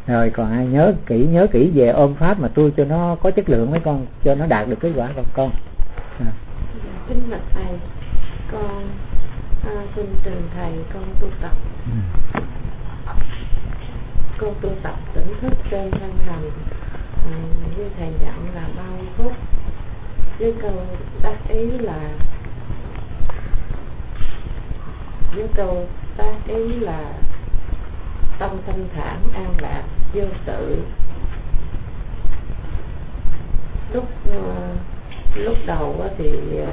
Rồi còn ai nhớ kỹ về ôm pháp mà tu cho nó có chất lượng mấy con, cho nó đạt được kết quả con. Kính bạch thầy, con xin trình thầy con tu tập. Con tu tập tỉnh thức trên thân hành, như thầy dặn là 30 phút, với câu tác ý là tâm thanh thản an lạc vô tự. Lúc đầu thì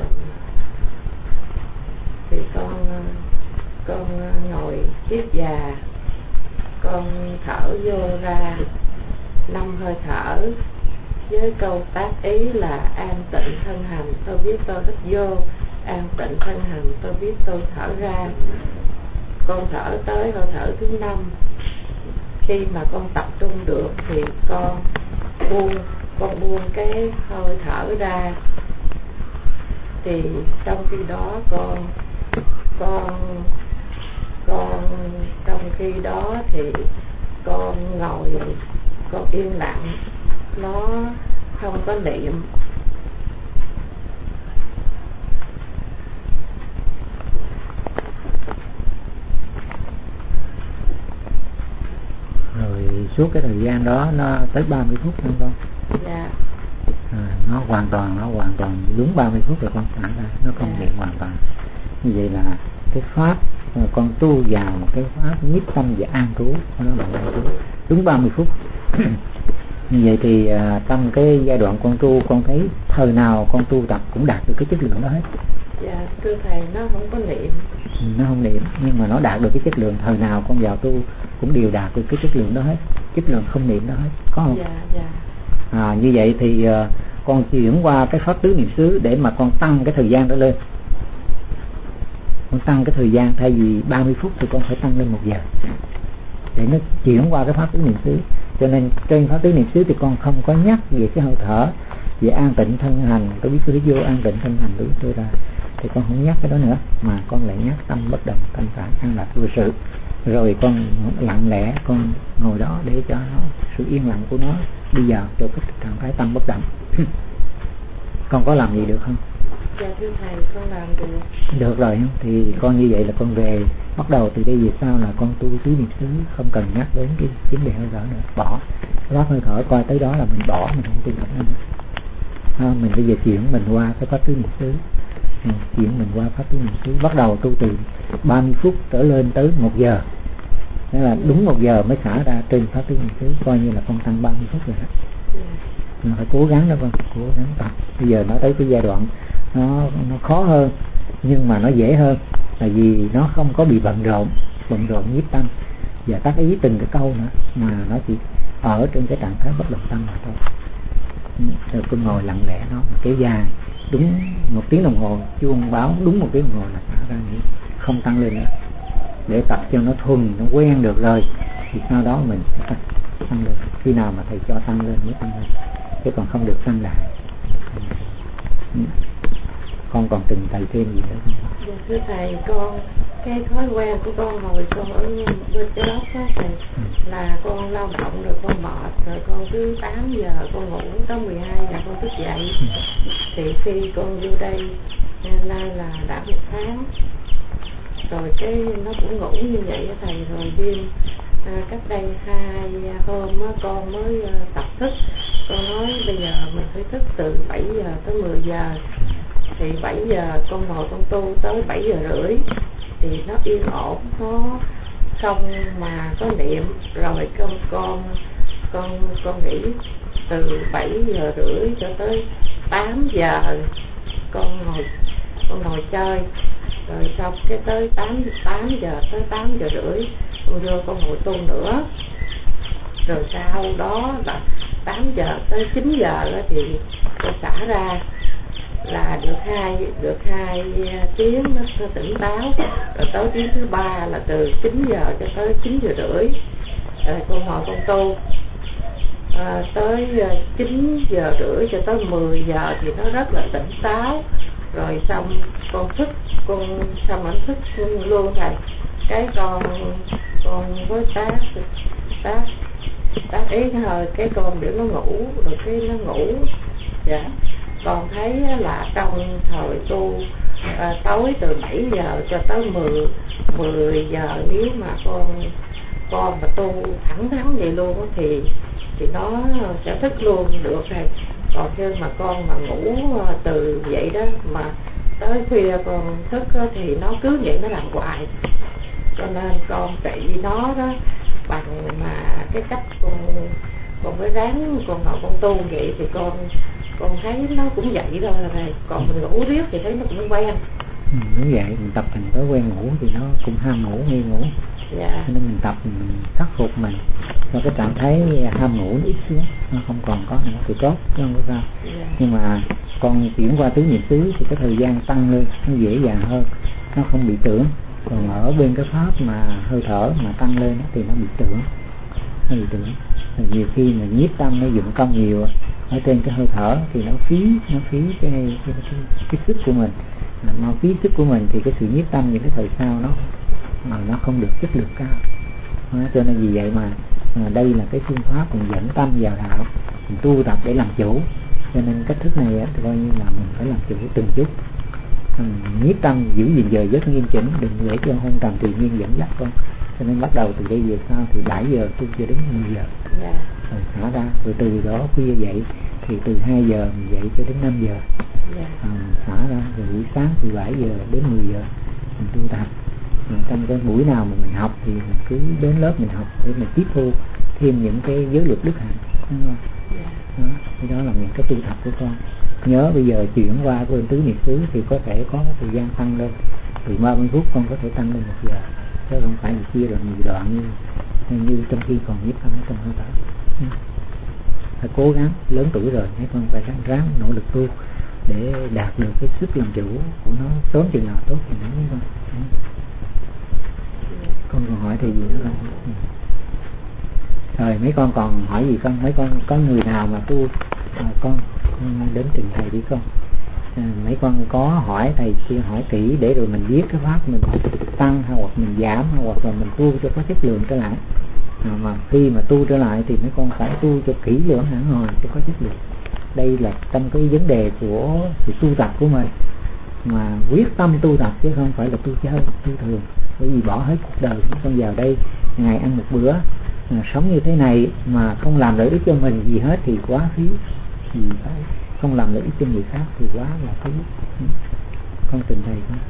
con ngồi kiết già, con thở vô ra 5 hơi thở, với câu tác ý là an tịnh thân hành, tôi biết tôi hít vô, an tịnh thân hành, tôi biết tôi thở ra. Con thở tới hơi thở thứ 5, khi mà con tập trung được thì con buông cái hơi thở ra, thì trong khi đó thì con ngồi, con yên lặng, nó không có niệm. Rồi suốt cái thời gian đó nó tới 30 phút không con? Dạ. Nó hoàn toàn đúng 30 phút rồi con thả ra, nó không niệm hoàn toàn. Như vậy là cái pháp con tu vào một cái pháp nhiếp tâm và an trú, nó gọi là an trú đúng 30 phút. Như vậy thì trong cái giai đoạn con tu, con thấy thời nào con tu tập cũng đạt được cái chất lượng đó hết. Dạ thưa thầy, nó không có niệm. Nó không niệm nhưng mà nó đạt được cái chất lượng, thời nào con vào tu cũng đều đạt được cái chất lượng đó hết, chất lượng không niệm đó hết, có không? Dạ. Như vậy thì con chuyển qua cái pháp tứ niệm xứ để mà con tăng cái thời gian đó lên. Con tăng cái thời gian, thay vì 30 phút thì con phải tăng lên 1 giờ để nó chuyển qua cái pháp tứ niệm xứ. Cho nên trên pháp tứ niệm xứ thì con không có nhắc về cái hơi thở, về an tịnh thân hành, tôi biết tôi vô, an tịnh thân hành tôi biết tôi ra, thì con không nhắc cái đó nữa, mà con lại nhắc tâm bất động, thanh thản an lạc vô sự. Rồi con lặng lẽ con ngồi đó để cho nó, sự yên lặng của nó đi vào cho cái trạng thái tâm bất động. Con có làm gì được không? Dạ thưa thầy, con làm được. Được rồi, thì con như vậy là con về, bắt đầu từ đây về sau là con tu tứ niệm xứ, không cần nhắc đến cái vấn đề hơi thở nữa, bỏ pháp hơi thở, coi tới đó là mình bỏ, mình không tu tập nữa. Mình bây giờ chuyển mình qua cái pháp tứ niệm xứ, chuyển mình qua pháp tứ niệm xứ, bắt đầu tu từ 30 phút trở lên tới 1 giờ. Thế là đúng 1 giờ mới xả ra trên pháp tứ niệm xứ, coi như là con tăng 30 phút rồi đó. Mình phải cố gắng đó con, cố gắng tập. Bây giờ nó tới cái giai đoạn nó khó hơn, nhưng mà nó dễ hơn, tại vì nó không có bị bận rộn nhiếp tâm và tác ý từng cái câu nữa, mà nó chỉ ở trên cái trạng thái bất động tâm mà thôi. Rồi cứ ngồi lặng lẽ nó kéo dài đúng 1 tiếng đồng hồ, chuông báo đúng 1 tiếng đồng hồ là xả ra, không tăng lên nữa, để tập cho nó thuần, nó quen được rồi thì sau đó mình sẽ tăng lên. Khi nào mà thầy cho tăng lên mới tăng lên, chứ còn không được tăng lại. Con còn trình thầy thêm gì nữa không? Dạ thưa thầy, con cái thói quen của con hồi con ở bên cái đó thầy, là con lao động rồi con mệt, rồi con cứ 8 giờ con ngủ tới 12 giờ con thức dậy. Thì khi con vô đây nay là đã 1 tháng rồi, cái nó cũng ngủ như vậy á thầy. Rồi đêm cách đây 2 hôm con mới tập thức. Con nói bây giờ mình phải thức từ 7 giờ tới 10 giờ. Thì 7 giờ con ngồi con tu tới 7 giờ rưỡi thì nó yên ổn, nó không mà có niệm. Rồi con nghĩ từ 7 giờ rưỡi cho tới 8 giờ con ngồi chơi. Rồi xong cái tới 8 giờ tới 8 giờ rưỡi con vô con ngồi tu nữa. Rồi sau đó là 8 giờ tới 9 giờ đó thì con xả ra, là được hai tiếng nó tỉnh táo. Rồi tới tiếng thứ 3 là từ 9 giờ cho tới 9 giờ rưỡi rồi con ngồi con tu. Tới 9 giờ rưỡi cho tới 10 giờ thì nó rất là tỉnh táo. Rồi xong con thức, xong ảnh thức luôn thầy. Cái con với tác tác ý thôi cái con để nó ngủ, rồi cái nó ngủ. Dạ. Con thấy là trong thời tu tối từ 7 giờ cho tới 10 giờ, nếu mà con mà tu thẳng thắn vậy luôn thì nó sẽ thức luôn được rồi. Còn khi mà con mà ngủ từ vậy đó mà tới khuya con thức thì nó cứ vậy nó làm hoài. Cho nên con trị nó đó bằng mà cái cách con phải ráng con ngồi con tu vậy thì con thấy nó cũng vậy thôi rồi. Còn mình ngủ riết thì thấy nó cũng quen. Đúng vậy, mình tập thành thói quen ngủ thì nó cũng ham ngủ, nghi ngủ. Dạ. Nên mình tập mình khắc phục mình cho cái trạng thái ham ngủ nó ít xuống, nó không còn có nữa thì tốt, chứ không có sao. Dạ. Nhưng mà con chuyển qua tứ niệm xứ thì cái thời gian tăng lên nó dễ dàng hơn, nó không bị tưởng. Còn ở bên cái pháp mà hơi thở mà tăng lên thì nó bị tưởng, nhiều khi mà nhiếp tâm nó dụng công nhiều ở trên cái hơi thở thì nó phí cái sức của mình, mà phí sức của mình thì cái sự nhiếp tâm những cái thời sau nó không được chất lượng cao. Cho nên vì vậy mà đây là cái phương pháp mình dẫn tâm vào đạo, mình tu tập để làm chủ. Cho nên cách thức này thì coi như là mình phải làm chủ từng chút, nhiếp tâm giữ gìn giờ giấc nghiêm chỉnh, đừng để cho hôn trầm tự nhiên dẫn dắt con. Cho nên bắt đầu từ đây về sau thì 7 giờ tu cho đến 10 giờ. Yeah. Rồi xả ra, rồi từ đó khuya dậy thì từ 2 giờ mình dậy cho đến 5 giờ. Yeah. Xả ra, rồi buổi sáng từ 7 giờ đến 10 giờ mình tu tập. Trong cái buổi nào mà mình học thì mình cứ đến lớp mình học để mình tiếp thu thêm những cái giới luật đức hạnh, đúng không? Yeah. Đó là những cái tu tập của con. Nhớ bây giờ chuyển qua bên tứ niệm xứ thì có thể có thời gian tăng lên từ 30 phút con có thể tăng lên 1 giờ, chứ không phải chia rồi nhiều đoạn như trong khi còn nhiếp tâm trong hơi thở. Phải cố gắng, lớn tuổi rồi mấy con phải ráng nỗ lực tu để đạt được cái sức làm chủ của nó, sớm chừng nào tốt chừng đó mấy con. Con còn hỏi thì gì nữa không? Rồi mấy con còn hỏi gì không? Mấy con có người nào mà tu con đến trình thầy đi con. Mấy con có hỏi thầy kia hỏi kỹ để rồi mình biết cái pháp mình tăng hay hoặc mình giảm hay hoặc là mình tu cho có chất lượng trở lại. Mà khi mà tu trở lại thì mấy con phải tu cho kỹ lưỡng hẳn hoi cho có chất lượng. Đây là trong cái vấn đề của sự tu tập của mình, mà quyết tâm tu tập chứ không phải là tu chơi tu thường. Bởi vì bỏ hết cuộc đời mấy con vào đây ngày ăn một bữa, sống như thế này mà không làm lợi ích cho mình gì hết thì quá phí. Thì phải không làm lợi ích cho người khác thì quá là phí. Con trình thầy không?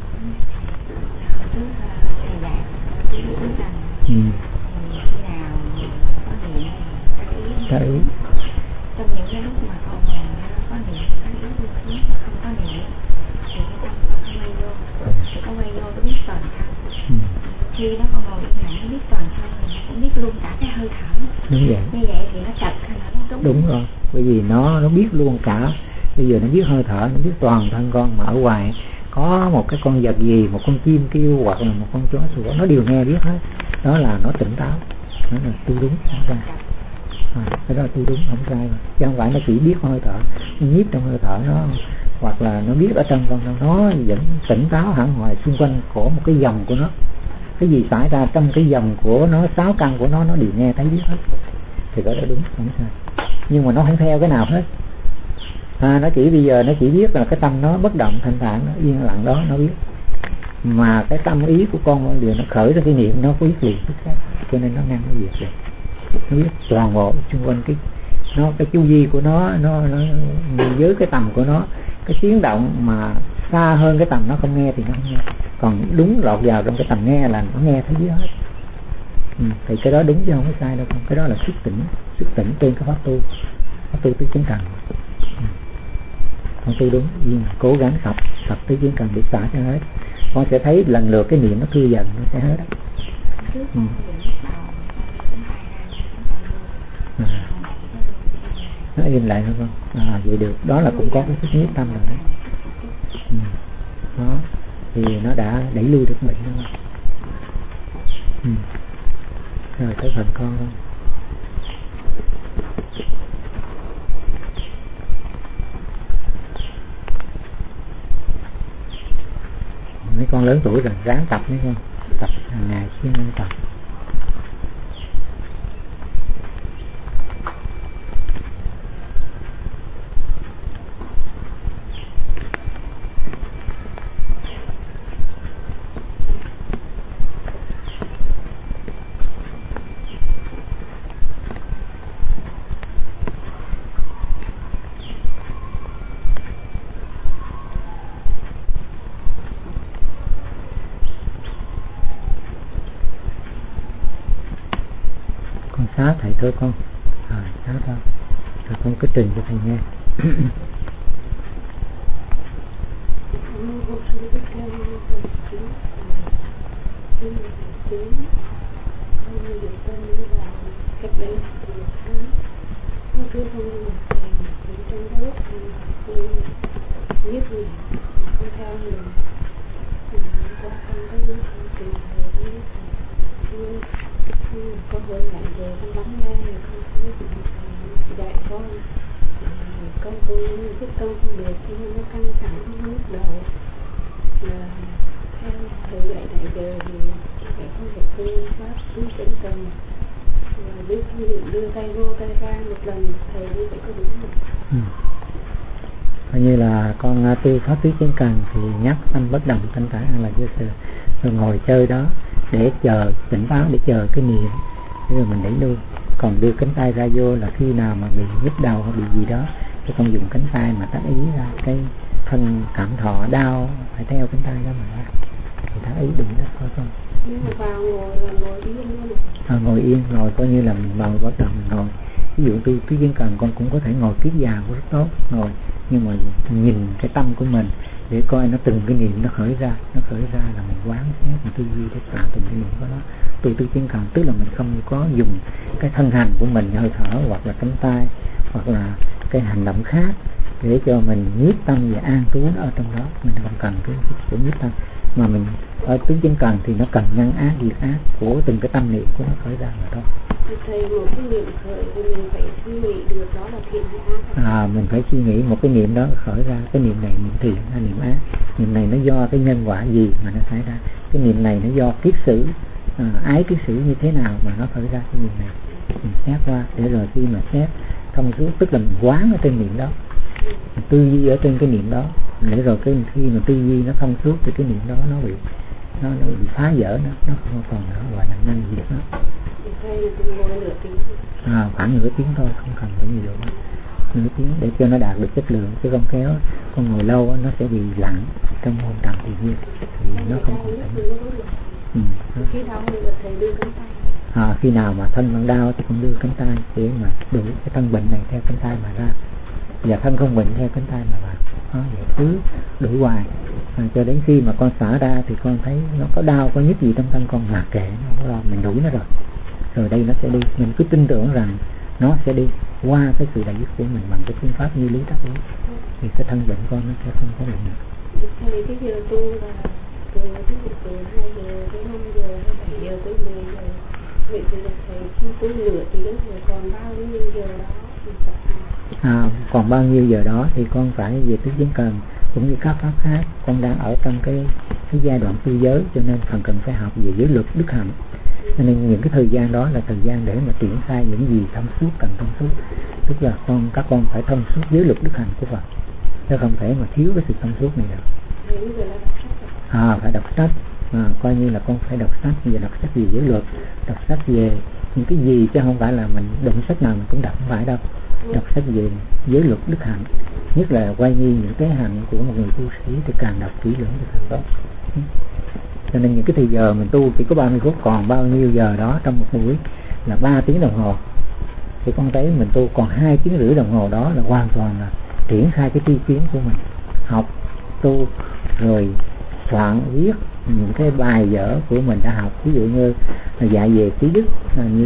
Cái ý trong những cái lúc mà con làm có niệm cái ý lúc mà không có niệm thì cái tâm con quay vô, thì con quay vô nó biết toàn thân. Khi đó con ngồi yên lặng nó biết toàn thân, mình cũng biết luôn cả cái hơi thở. Đúng vậy. Như vậy thì nó chặt hay là nó đúng? Đúng rồi, bởi vì nó biết luôn cả. Bây giờ nó biết hơi thở, nó biết toàn thân con, mà ở ngoài có một cái con vật gì, một con chim kêu hoặc là một con chó sủa, nó đều nghe biết hết. Đó là nó tỉnh táo, đó là tu đúng. Cái đó là tu đúng, không sai. Chứ không phải nó chỉ biết hơi thở, nó nhiếp trong hơi thở nó, hoặc là nó biết ở trong con nó vẫn tỉnh táo hẳn hoài xung quanh của một cái dòng của nó. Cái gì xảy ra trong cái dòng của nó, 6 căn của nó đều nghe thấy biết hết. Thì đó là đúng, không sai. Nhưng mà nó không theo cái nào hết. Nó chỉ bây giờ nó chỉ biết là cái tâm nó bất động thanh thản, nó yên lặng đó nó biết. Mà cái tâm ý của con điều nó khởi ra cái niệm nó có biết liền tức khác, cho nên nó ngăn cái việc rồi. Nó biết toàn bộ xung quanh cái chu vi của nó với cái tầm của nó, cái tiếng động mà xa hơn cái tầm nó không nghe thì nó không nghe, còn đúng lọt vào trong cái tầm nghe là nó nghe thấy biết hết. Thì cái đó đúng chứ không có sai đâu con. Cái đó là thức tỉnh trên cái pháp tu tứ chính cần. Con tu đúng, nhưng cố gắng tập tứ chính cần để xả cho hết. Con sẽ thấy lần lượt cái niệm nó thư dần nó sẽ hết. Nó im lại nữa con. Vậy được, đó là cũng có cái thức nhiếp tâm rồi đấy. Đó thì nó đã đẩy lui được bệnh đó. Rồi tới phần con không? Mấy con lớn tuổi rồi ráng tập mấy con, tập hàng ngày chứ không tập. xá thầy thôi con. Xá thôi. Rồi con cứ trình cho thầy nghe. Cách đây một tháng, nó cứ không được tiền, thì trong đó tôi biết gì, không theo mình, qua không có tìm hiểu, có hơi ngại về con lắng nghe, không có dạy con tôi biết công không được, cho nên nó căng thẳng lúc đầu là theo thầy dạy đại giờ thì phải không thể phương pháp cứ chấn cần. Đưa tay vô tay ra một lần thầy như vậy có đúng không? Coi như là con tu pháp tứ chánh cần thì nhắc tâm bất động thanh thản an lạc vô sự, rồi ngồi chơi đó để chờ tỉnh táo, để chờ cái niệm, rồi mình đẩy lui. Còn đưa cánh tay ra vô là khi nào mà bị nhức đầu hay bị gì đó thì con dùng cánh tay mà tác ý ra cái thân cảm thọ đau, phải theo cánh tay đó mà ra thì tác ý đúng đó thôi con. Nhưng mà vào ngồi là ngồi yên luôn. Ngồi yên, ngồi coi như là mình vào bắt đầu mình ngồi. Ví dụ tu tứ chánh cần con cũng có thể ngồi kiết già cũng rất tốt, ngồi nhưng mà nhìn cái tâm của mình để coi nó từng cái niệm nó khởi ra là mình quán xét, mình tư duy để xả từng cái niệm của nó. Tu tứ chánh cần tức là mình không có dùng cái thân hành của mình, hơi thở hoặc là cánh tay hoặc là cái hành động khác để cho mình nhiếp tâm và an trú ở trong đó. Mình không cần cái nhiếp tâm, mà mình ở tứ chánh cần thì nó cần nhân ác diệt ác của từng cái tâm niệm của nó khởi ra mà thôi. Thầy, một cái niệm khởi thì mình phải suy nghĩ được đó là thiện hay ác. Mình phải suy nghĩ một cái niệm đó khởi ra, cái niệm này niệm thiện hay niệm ác, niệm này nó do cái nhân quả gì mà nó xảy ra, cái niệm này nó do kiết sử ái kiết sử như thế nào mà nó khởi ra cái niệm này. Mình xét qua để rồi khi mà xét thông suốt, tức là mình quán ở trên niệm đó, mình tư duy ở trên cái niệm đó, để rồi cái khi mà tư duy nó thông suốt thì cái niệm đó nó bị phá vỡ, nó không còn nữa, gọi là nhân diệt nó. Khoảng nửa tiếng thôi, không cần phải nhiều, nửa tiếng để cho nó đạt được chất lượng, chứ không kéo con ngồi lâu nó sẽ bị lặng trong hồn trầm thì nhiên thì nó không còn tỉnh. Khi nào mà thân nó đau thì con đưa cánh tay để mà đuổi cái thân bệnh này theo cánh tay mà ra, và thân không bệnh theo cánh tay mà vào. Vậy cứ đuổi hoài cho đến khi mà con xả ra thì con thấy nó có đau có nhức gì trong thân con, mà kệ nó, mình đuổi nó rồi đây nó sẽ đi. Mình cứ tin tưởng rằng nó sẽ đi qua cái sự đại dứt của mình bằng cái phương pháp như lý tác lý, thì cái thân bệnh con nó sẽ không có bệnh nữa. Thầy, cái giờ tu là từ 2 giờ tới 5 giờ hay 7 giờ tới 10 giờ, vậy thì thầy khi tu nửa tiếng rồi còn bao nhiêu giờ đó thì tập còn bao nhiêu giờ đó thì con phải về tứ chánh cần cũng như các pháp khác. Con đang ở trong cái giai đoạn tu giới, cho nên cần phải học về giới luật đức hạnh, cho nên những cái thời gian đó là thời gian để mà triển khai những gì thông suốt, cần thông suốt, tức là các con phải thông suốt giới luật đức hạnh của Phật, chứ không thể mà thiếu cái sự thông suốt này được. Phải đọc sách, coi như là con phải đọc sách, và đọc sách về giới luật, đọc sách về những cái gì, chứ không phải là mình đụng sách nào mình cũng đọc, không phải đâu. Đọc sách về giới luật đức hạnh, nhất là quay như những cái hạnh của một người tu sĩ thì càng đọc kỹ lưỡng thì càng tốt. Cho nên những cái thời giờ mình tu chỉ có 30 phút, còn bao nhiêu giờ đó trong một buổi là 3 tiếng đồng hồ, thì con thấy mình tu còn 2 tiếng rưỡi đồng hồ đó là hoàn toàn là triển khai cái tri kiến của mình, học tu rồi soạn viết những cái bài vở của mình đã học. Ví dụ như là dạy về trí đức, như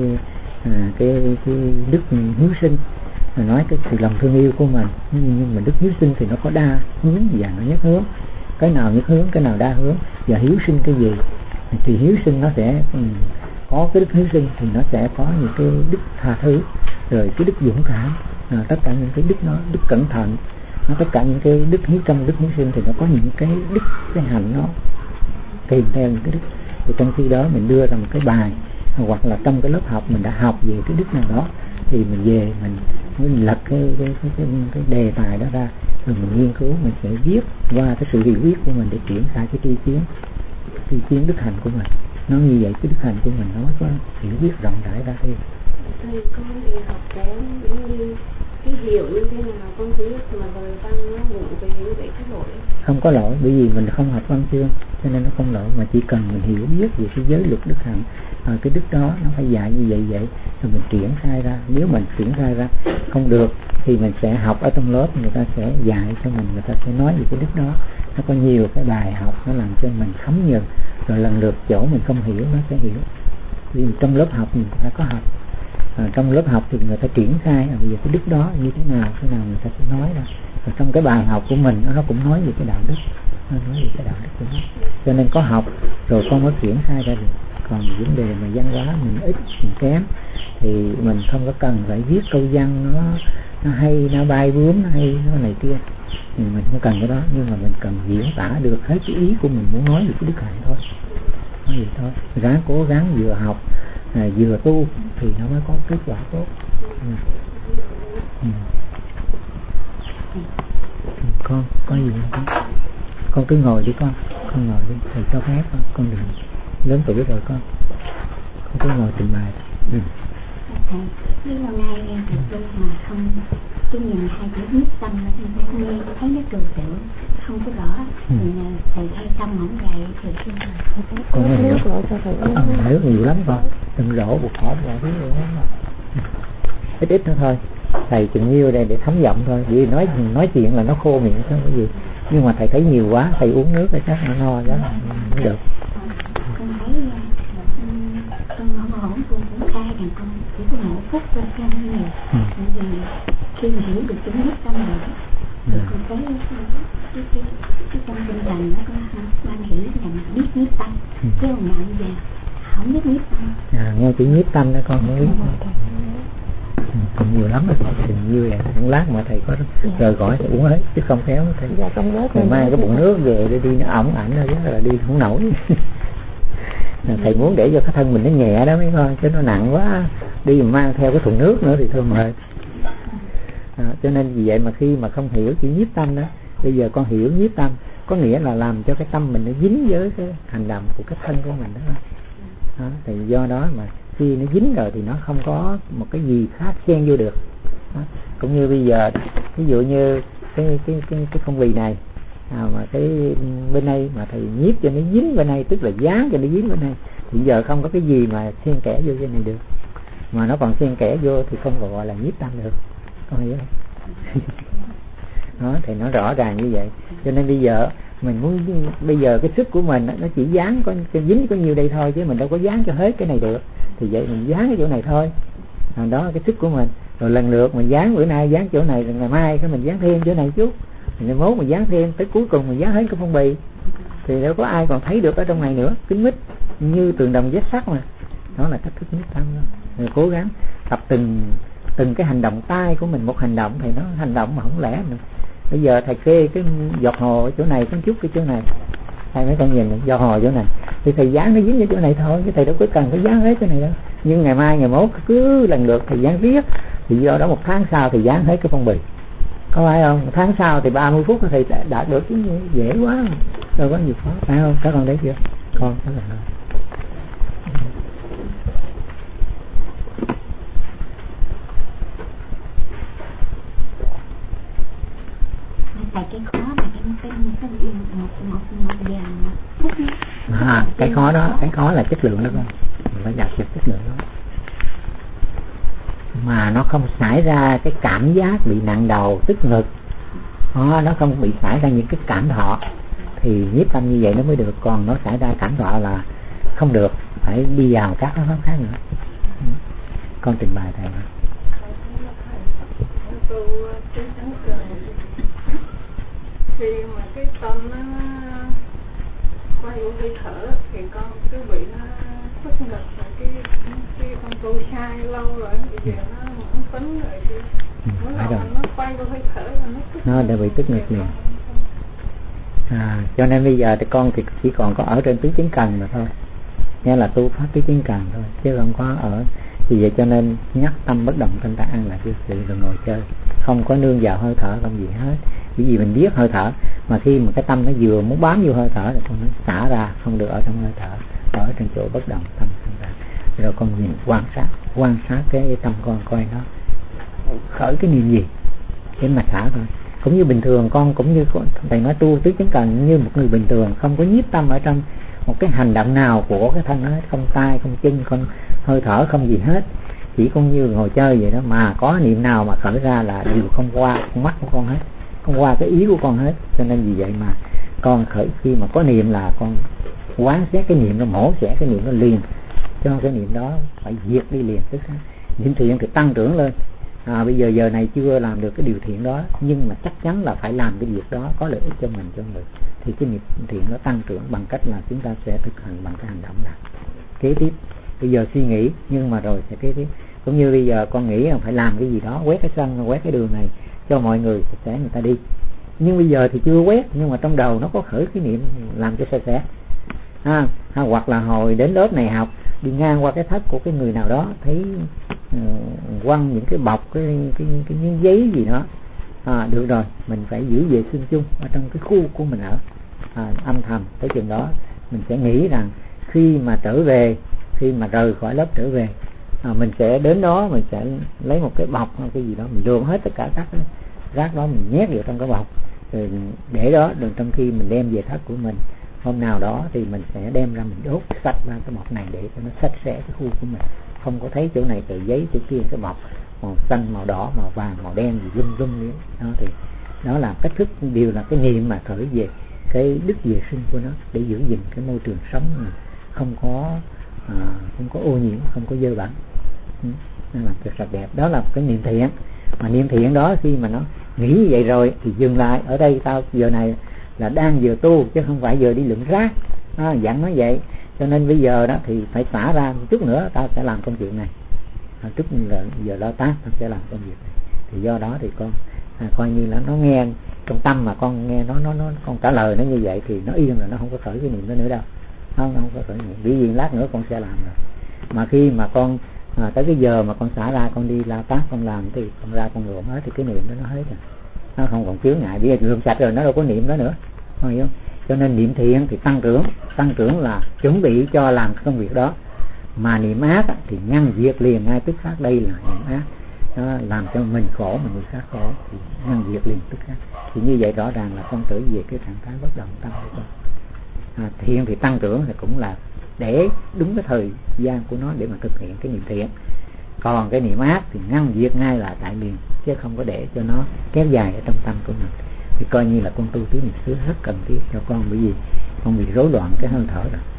cái đức hiếu sinh, rồi nói cái sự lòng thương yêu của mình, nhưng mà đức hiếu sinh thì nó có đa hướng và nó nhất hướng, cái nào nhất hướng, cái nào đa hướng, và hiếu sinh cái gì thì hiếu sinh nó sẽ có cái đức hiếu sinh thì nó sẽ có những cái đức tha thứ, rồi cái đức dũng cảm, tất cả những cái đức, nó đức cẩn thận, nó tất cả những cái đức hiếu trong đức hiếu sinh thì nó có những cái đức, cái hạnh nó kèm theo những cái đức. Thì trong khi đó mình đưa ra một cái bài, hoặc là trong cái lớp học mình đã học về cái đức nào đó, thì mình về mình lật cái đề tài đó ra, rồi mình nghiên cứu, mình sẽ viết qua cái sự hiểu biết của mình để triển khai cái tri kiến đức hạnh của mình. Nó như vậy, cái đức hạnh của mình nó mới có hiểu biết rộng rãi ra đi. Thầy, con thì học kém, như cái hiểu như thế nào con biết mà lời văn nó ngủ về như vậy cái lỗi không có lỗi, bởi vì mình không học văn chương cho nên nó không lỗi, mà chỉ cần mình hiểu biết về cái giới luật đức hạnh, cái đức đó nó phải dạy như vậy vậy rồi mình triển khai ra. Nếu mình triển khai ra không được thì mình sẽ học ở trong lớp, người ta sẽ dạy cho mình, người ta sẽ nói về cái đức đó. Nó có nhiều cái bài học nó làm cho mình thấm nhờ, rồi lần lượt chỗ mình không hiểu nó sẽ hiểu. Vì trong lớp học mình phải có học, trong lớp học thì người ta triển khai bây giờ cái đức đó như thế nào người ta sẽ nói ra. Rồi trong cái bài học của mình nó cũng nói về cái đạo đức, nó nói về cái đạo đức của nó. Cho nên có học rồi con mới triển khai ra được. Còn vấn đề mà văn hóa mình ít, mình kém thì mình không có cần phải viết câu văn nó hay, nó bay bướm, nó hay, nó này kia, thì mình không cần cái đó. Nhưng mà mình cần diễn tả được hết cái ý của mình muốn nói về cái đức hạnh thôi, nói vậy thôi. Ráng cố gắng vừa học vừa tu thì nó mới có kết quả tốt. Con có gì không? Con cứ ngồi đi con ngồi đi, thầy cho phép con đừng lớn tuổi rồi con cứ ngồi trình bày. Thầy, nếu lâu nay thầy tu mà không tôi nhìn hai chữ nhất tâm mà nghe tôi thấy nó trừu tượng không có rõ, thầy thay tâm không dạy thì xin con có hiểu nước nhiều lắm con, đừng đổ buộc khỏi rồi ít thôi. Thầy chừng nhiêu đây để thấm giọng thôi, vì nói chuyện là nó khô miệng không có gì, nhưng mà thầy thấy nhiều quá, thầy uống nước là chắc nó no đó không được. Con thấy con không ổn, con cũng khai rằng con chỉ có 1 phút thôi cho nó nhiều. Bởi vì khi mà hiểu được chữ nhất tâm rồi thì con thấy cái trong tinh thần đó con đang hiểu rằng biết nhất tâm, chứ không nặng về không biết nhất tâm. Nghe chữ nhất tâm đó con không biết. Còn nhiều lắm rồi, thì như vậy một lát mà thầy có rời khỏi thì uống hết chứ không khéo thầy. Dạ con nhớ thầy mang cái bụng nước về để đi nó ẩm ảnh thôi, chứ là đi không nổi. Thầy muốn để cho cái thân mình nó nhẹ đó mấy con, chứ nó nặng quá đi mà mang theo cái thùng nước nữa thì thôi mệt. Cho nên vì vậy mà khi mà không hiểu chữ nhiếp tâm đó, bây giờ con hiểu nhiếp tâm có nghĩa là làm cho cái tâm mình nó dính với cái hành động của cái thân của mình đó. Thì do đó mà khi nó dính rồi thì nó không có một cái gì khác xen vô được. Cũng như bây giờ ví dụ như cái phong bì này mà cái bên đây mà thầy nhiếp cho nó dính bên này, tức là dán cho nó dính bên này, thì giờ không có cái gì mà xen kẽ vô bên này được, mà nó còn xen kẽ vô thì không còn gọi là nhiếp tâm được, con hiểu không? Đó, thì nó rõ ràng như vậy. Cho nên bây giờ mình muốn, bây giờ cái sức của mình nó chỉ dán có dính có nhiêu đây thôi, chứ mình đâu có dán cho hết cái này được. Thì vậy mình dán cái chỗ này thôi, đó là cái sức của mình. Rồi lần lượt mình dán, bữa nay dán chỗ này, rồi ngày mai cái mình dán thêm chỗ này chút, ngày mốt mình dán thêm, tới cuối cùng mình dán hết cái phong bì thì đâu có ai còn thấy được ở trong này nữa, kín mít như tường đồng vách sắt mà. Đó là cách thức nhất tâm đó. Rồi cố gắng tập từng cái hành động tay của mình, một hành động thì nó hành động mà không lẽ nữa. Bây giờ thầy kê cái giọt hồ ở chỗ này, có chút cái chỗ này, thầy mấy con nhìn giọt hồ chỗ này thì thầy dán nó dính vào chỗ này thôi, chứ thầy đâu có cần phải dán hết cái này đâu. Nhưng ngày mai ngày mốt cứ lần lượt thầy dán riết, thì do đó 1 tháng sau thì dán hết cái phong bì, có phải không? 1 tháng sau thì 30 phút thì đạt được, cái dễ quá, đâu có nhiều khó, phải không? Các con thấy chưa? Con rất là ngon. Tại cái khó là cái một giờ cái khó đó, cái khó là chất lượng đó con, mình phải đạt được chất lượng đó, mà nó không xảy ra cái cảm giác bị nặng đầu tức ngực, nó không bị xảy ra những cái cảm thọ thì nhiếp tâm như vậy nó mới được. Còn nó xảy ra cảm thọ là không được, phải đi vào các pháp khác nữa. Con trình bày thầy. Khi mà cái tâm nó quay vô hơi thở thì con cứ bị nó tức ngực, rồi cái con tu sai lâu rồi, bây giờ nó mẫn tính rồi thì mỗi lần nó quay vô hơi thở là nó tức, nó đã bị tức ngực liền. Cho nên bây giờ thì con thì chỉ còn có ở trên tứ chánh cần mà thôi, nghe là tu pháp tứ chánh cần thôi, chứ không có ở. Vì vậy cho nên nhắc tâm bất động thanh tạng là điều trị, rồi ngồi chơi, không có nương vào hơi thở làm gì hết. Chỉ vì mình biết hơi thở, mà khi mà cái tâm nó vừa muốn bám vô hơi thở thì con nó xả ra, không được ở trong hơi thở, ở trên chỗ bất động tâm thanh tạng. Rồi con nhìn quan sát cái tâm con coi nó khởi cái niệm gì, để mà xả thôi. Cũng như bình thường con, cũng như thầy nói tu tứ chánh cần như một người bình thường, không có nhiếp tâm ở trong một cái hành động nào của cái thân hết, không tay, không chân, không hơi thở, không gì hết, chỉ cũng như ngồi chơi vậy đó, mà có niệm nào mà khởi ra là đều không qua con mắt của con hết, không qua cái ý của con hết. Cho nên vì vậy mà con khi mà có niệm là con quán xét cái niệm, nó mổ xẻ cái niệm nó liền, cho cái niệm đó phải diệt đi liền tức khắc. Niệm thiện thì tăng trưởng lên. Bây giờ này chưa làm được cái điều thiện đó, nhưng mà chắc chắn là phải làm cái việc đó có lợi ích cho mình, cho người, thì cái niệm thiện nó tăng trưởng bằng cách là chúng ta sẽ thực hành bằng cái hành động là kế tiếp. Bây giờ suy nghĩ, nhưng mà rồi sẽ kế tiếp. Cũng như bây giờ con nghĩ là phải làm cái gì đó, quét cái sân, quét cái đường này cho mọi người sạch sẽ người ta đi, nhưng bây giờ thì chưa quét, nhưng mà trong đầu nó có khởi cái niệm làm cho sạch sẽ. Hoặc là hồi đến lớp này học, đi ngang qua cái thất của cái người nào đó, thấy quăng những cái bọc, cái miếng giấy gì đó, được rồi, mình phải giữ vệ sinh chung ở trong cái khu của mình ở, âm thầm tới chừng đó mình sẽ nghĩ rằng khi mà trở về, khi mà rời khỏi lớp trở về, mình sẽ đến đó, mình sẽ lấy một cái bọc hay cái gì đó, mình lượm hết tất cả các rác đó, mình nhét vào trong cái bọc, rồi để đó. Rồi trong khi mình đem về thất của mình, hôm nào đó thì mình sẽ đem ra mình đốt sạch ra cái bọc này để cho nó sạch sẽ cái khu của mình, không có thấy chỗ này tờ giấy, chỗ kia cái bọc màu xanh, màu đỏ, màu vàng, màu đen gì lum đó. Thì đó là cách thức, đều là cái niệm mà khởi về cái đức vệ sinh của nó, để giữ gìn cái môi trường sống mà không có ô nhiễm, không có dơ bẩn, nó làm cho sạch đẹp. Đó là cái niệm thiện. Mà niệm thiện đó khi mà nó nghĩ như vậy rồi thì dừng lại ở đây, tao giờ này là đang giờ tu chứ không phải giờ đi lượm rác, dặn nó vậy. Cho nên bây giờ đó thì phải xả ra một chút nữa, tao sẽ làm công việc này, chút là giờ lo tác tao sẽ làm công việc này. Thì do đó thì con coi như là nó nghe trong tâm, mà con nghe nó con trả lời nó như vậy thì nó yên rồi, nó không có khởi cái niệm đó nữa đâu, không có khởi niệm. Vì gì lát nữa con sẽ làm rồi. Mà khi mà con tới cái giờ mà con xả ra, con đi lao tác con làm thì con ra con lượm hết thì cái niệm đó nó hết rồi, nó không còn chướng ngại. Bây giờ lượm sạch rồi nó đâu có niệm đó nữa, không hiểu. Cho nên niệm thiện thì tăng trưởng là chuẩn bị cho làm công việc đó. Mà niệm ác thì ngăn diệt liền ngay tức khắc. Đây là niệm ác, nó làm cho mình khổ mà người khác khổ thì ngăn diệt liền tức khắc. Thì như vậy rõ ràng là con trở về cái trạng thái bất động tâm của con. Thiện thì tăng trưởng thì cũng là để đúng cái thời gian của nó để mà thực hiện cái niệm thiện. Còn cái niệm ác thì ngăn diệt ngay là tại liền, chứ không có để cho nó kéo dài ở trong tâm của mình. Thì coi như là con tu tứ niệm xứ rất cần thiết cho con, bởi vì con bị rối loạn cái hơi thở rồi.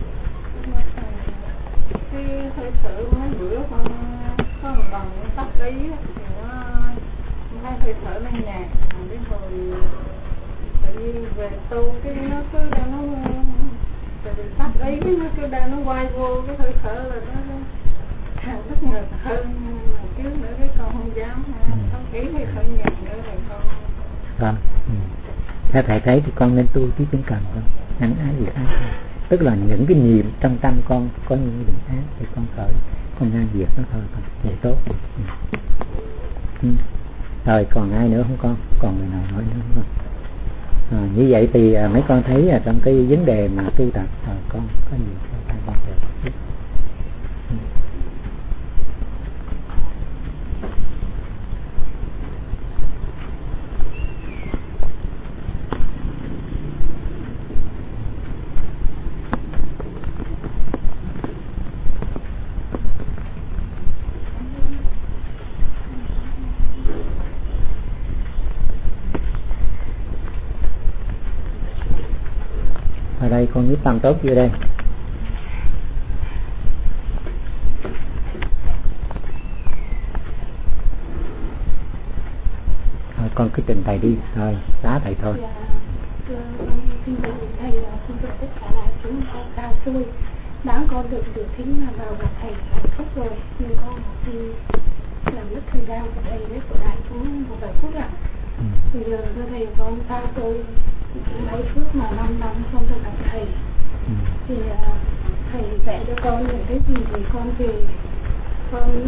Cái hơi thở mấy bữa con có một lần tắt ý thì nó mấy hơi thở nó nhạt, đến hồi tự nhiên về tu cái nó cứ đang nó tắt ý, cái nó cứ đang nó quay vô cái hơi thở là nó càng bất ngờ hơn trước nữa. Cái con không dám không nghĩ hơi thở nhạt nữa rồi con. Vâng. Theo thầy thấy thì con nên tu tí tiếng cần con, ngắn ái gì ác thôi. Tức là những cái niệm trong tâm con có những niệm ác thì con khởi, con ngăn diệt nó thôi, con vậy tốt. Rồi còn ai nữa không con? Còn người nào nói nữa không con? Như vậy thì mấy con thấy trong cái vấn đề mà tu tập con có nhiều cái con được. Ở đây con biết tâm tốt chưa đây? Thôi con cứ trình thầy đi, thôi xá thầy thôi. Xin thầy xin được tất cả lại chúng con cao tôi đã có được điều thính vào gặp thầy hạnh phúc rồi, nhưng con thì làm mất thời gian của thầy với của đại cũng một vài phút ạ. Bây giờ thầy con tha tôi mấy phút mà 5 năm không được gặp thầy, thì thầy dạy cho con những cái gì thì con về con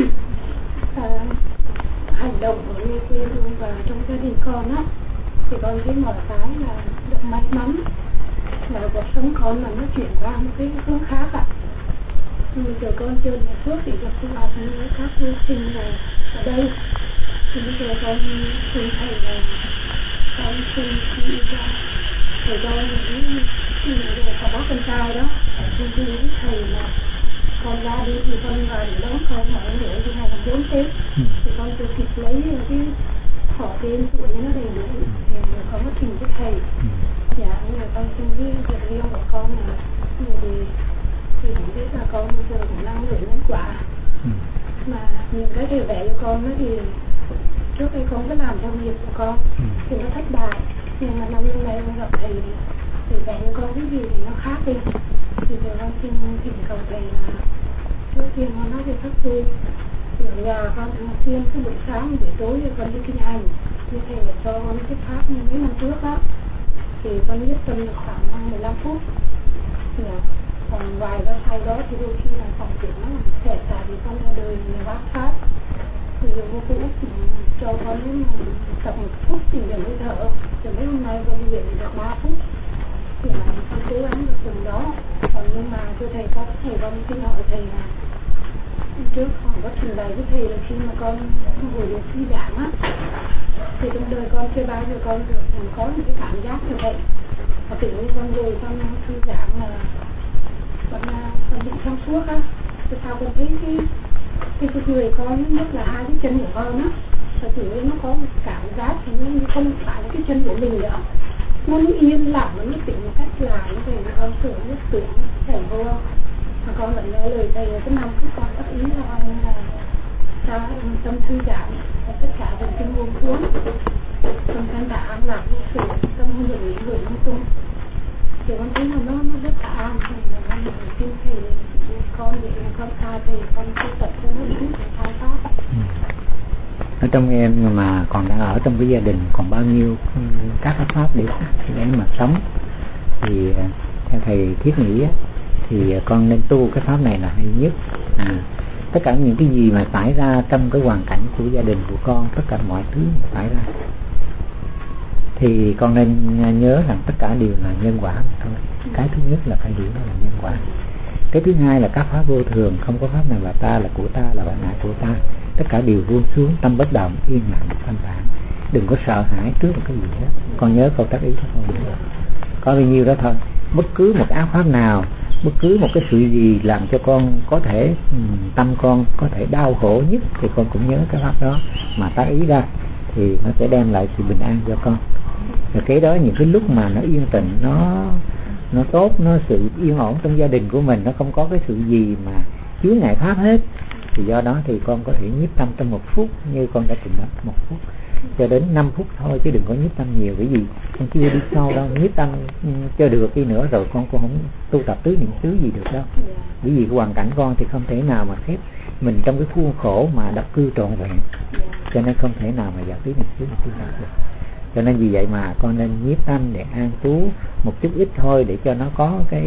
hành động của như quê hương và trong gia đình con á, thì con thấy một cái là được may mắn là cuộc sống con là nó chuyển qua một cái hướng khác ạ. Bây giờ con chưa được phước thì được tu học như các tu sinh này ở đây, thì bây giờ con xin thầy là con xin đi ra thầy cho những có bác con trai đó con xin với thầy là con ra đi thì con vào để đón con mà ở nữa thì 2 4 Tết thì con tự kịp lấy cái họ tên tuổi nó đầy đủ thì con có trình với thầy. Dạ nhưng mà con xin với việc riêng của con là thì cũng biết là con bây giờ cũng năng lượng nhân quả mà những cái thầy vẽ cho con đó thì trước đây con có làm theo nghiệp của con thì nó thất bại, nhưng mà năm nay con gặp thầy thì vẽ cho con cái gì thì nó khác đi. Thì giờ con xin thỉnh cầu thầy là trước tiên con nói về pháp tu thì ở nhà con thường xuyên cứ buổi sáng buổi tối thì con đi kinh hành như thầy để cho con cái pháp như mấy năm trước đó thì con nhất tâm được khoảng 15 phút. Còn vài cái thay đó thì đôi khi là phòng chuyện nó làm trẻ tại vì con ra đời nhiều bác pháp thì vô cô Úc cho con tập 1 phút thì giờ mới thở, rồi mấy hôm nay con viện được 3 phút thì là con cố gắng được từng đó. Còn nhưng mà thưa thầy có thầy con xin hỏi thầy là trước con có trình bày với thầy là khi mà con ngồi được thi giảng á thì trong đời con chưa bao giờ con được có những cái cảm giác như vậy. Và tự nhiên con ngồi con thư giãn là con bị trong thuốc á, thì sao con thấy cái người con nhất là 2 cái chân của con á, và tự nhiên nó có một cảm giác thì như không phải là cái chân của mình nữa, nó yên lặng, nó tỉnh một cách làm như vậy. Con tưởng nó tưởng thầy vô mà con vẫn nghe lời thầy cái năm phút con đắc ý là coi như là ta tâm thanh giãn tất cả thần kinh buông xuống, tâm thanh đã an lạc vô sự, tâm không được nghĩ người lung tung thì con thấy là nó rất là an. Thì là con xin thầy con để con tha thầy con tu tập cho nó đúng để khai pháp. Ở trong em mà còn đang ở trong cái gia đình còn bao nhiêu các pháp để mà sống thì theo thầy thiết nghĩ thì con nên tu cái pháp này là hay nhất. Tất cả những cái gì mà xảy ra trong cái hoàn cảnh của gia đình của con, tất cả mọi thứ xảy ra thì con nên nhớ rằng tất cả đều là nhân quả thôi. Cái thứ nhất là phải hiểu nó là nhân quả. Cái thứ hai là các pháp vô thường, không có pháp nào là ta, là của ta, là bản ngã của ta. Tất cả đều buông xuống, tâm bất động, yên lặng, thanh thản. Đừng có sợ hãi trước một cái gì hết. Con nhớ câu tác ý đó thôi được rồi. Có bao nhiêu đó thôi. Bất cứ một ác pháp nào, bất cứ một cái sự gì làm cho con có thể tâm con có thể đau khổ nhất thì con cũng nhớ cái pháp đó mà tác ý ra thì nó sẽ đem lại sự bình an cho con. Rồi cái đó những cái lúc mà nó yên tĩnh, nó tốt, nó sự yên ổn trong gia đình của mình, nó không có cái sự gì mà chướng ngại pháp hết thì do đó thì con có thể nhiếp tâm trong 1 phút như con đã trình bày 1 phút cho đến 5 phút thôi, chứ đừng có nhiếp tâm nhiều. Bởi vì con chưa đi sâu đâu, nhiếp tâm cho được đi nữa rồi con cũng không tu tập tứ niệm xứ gì được đâu. Bởi vì hoàn cảnh con thì không thể nào mà khép mình trong cái khuôn khổ mà độc cư trọn vẹn, cho nên không thể nào mà vào tứ niệm xứ tu tập được. Cho nên vì vậy mà con nên nhiếp tâm để an trú một chút ít thôi, để cho nó có cái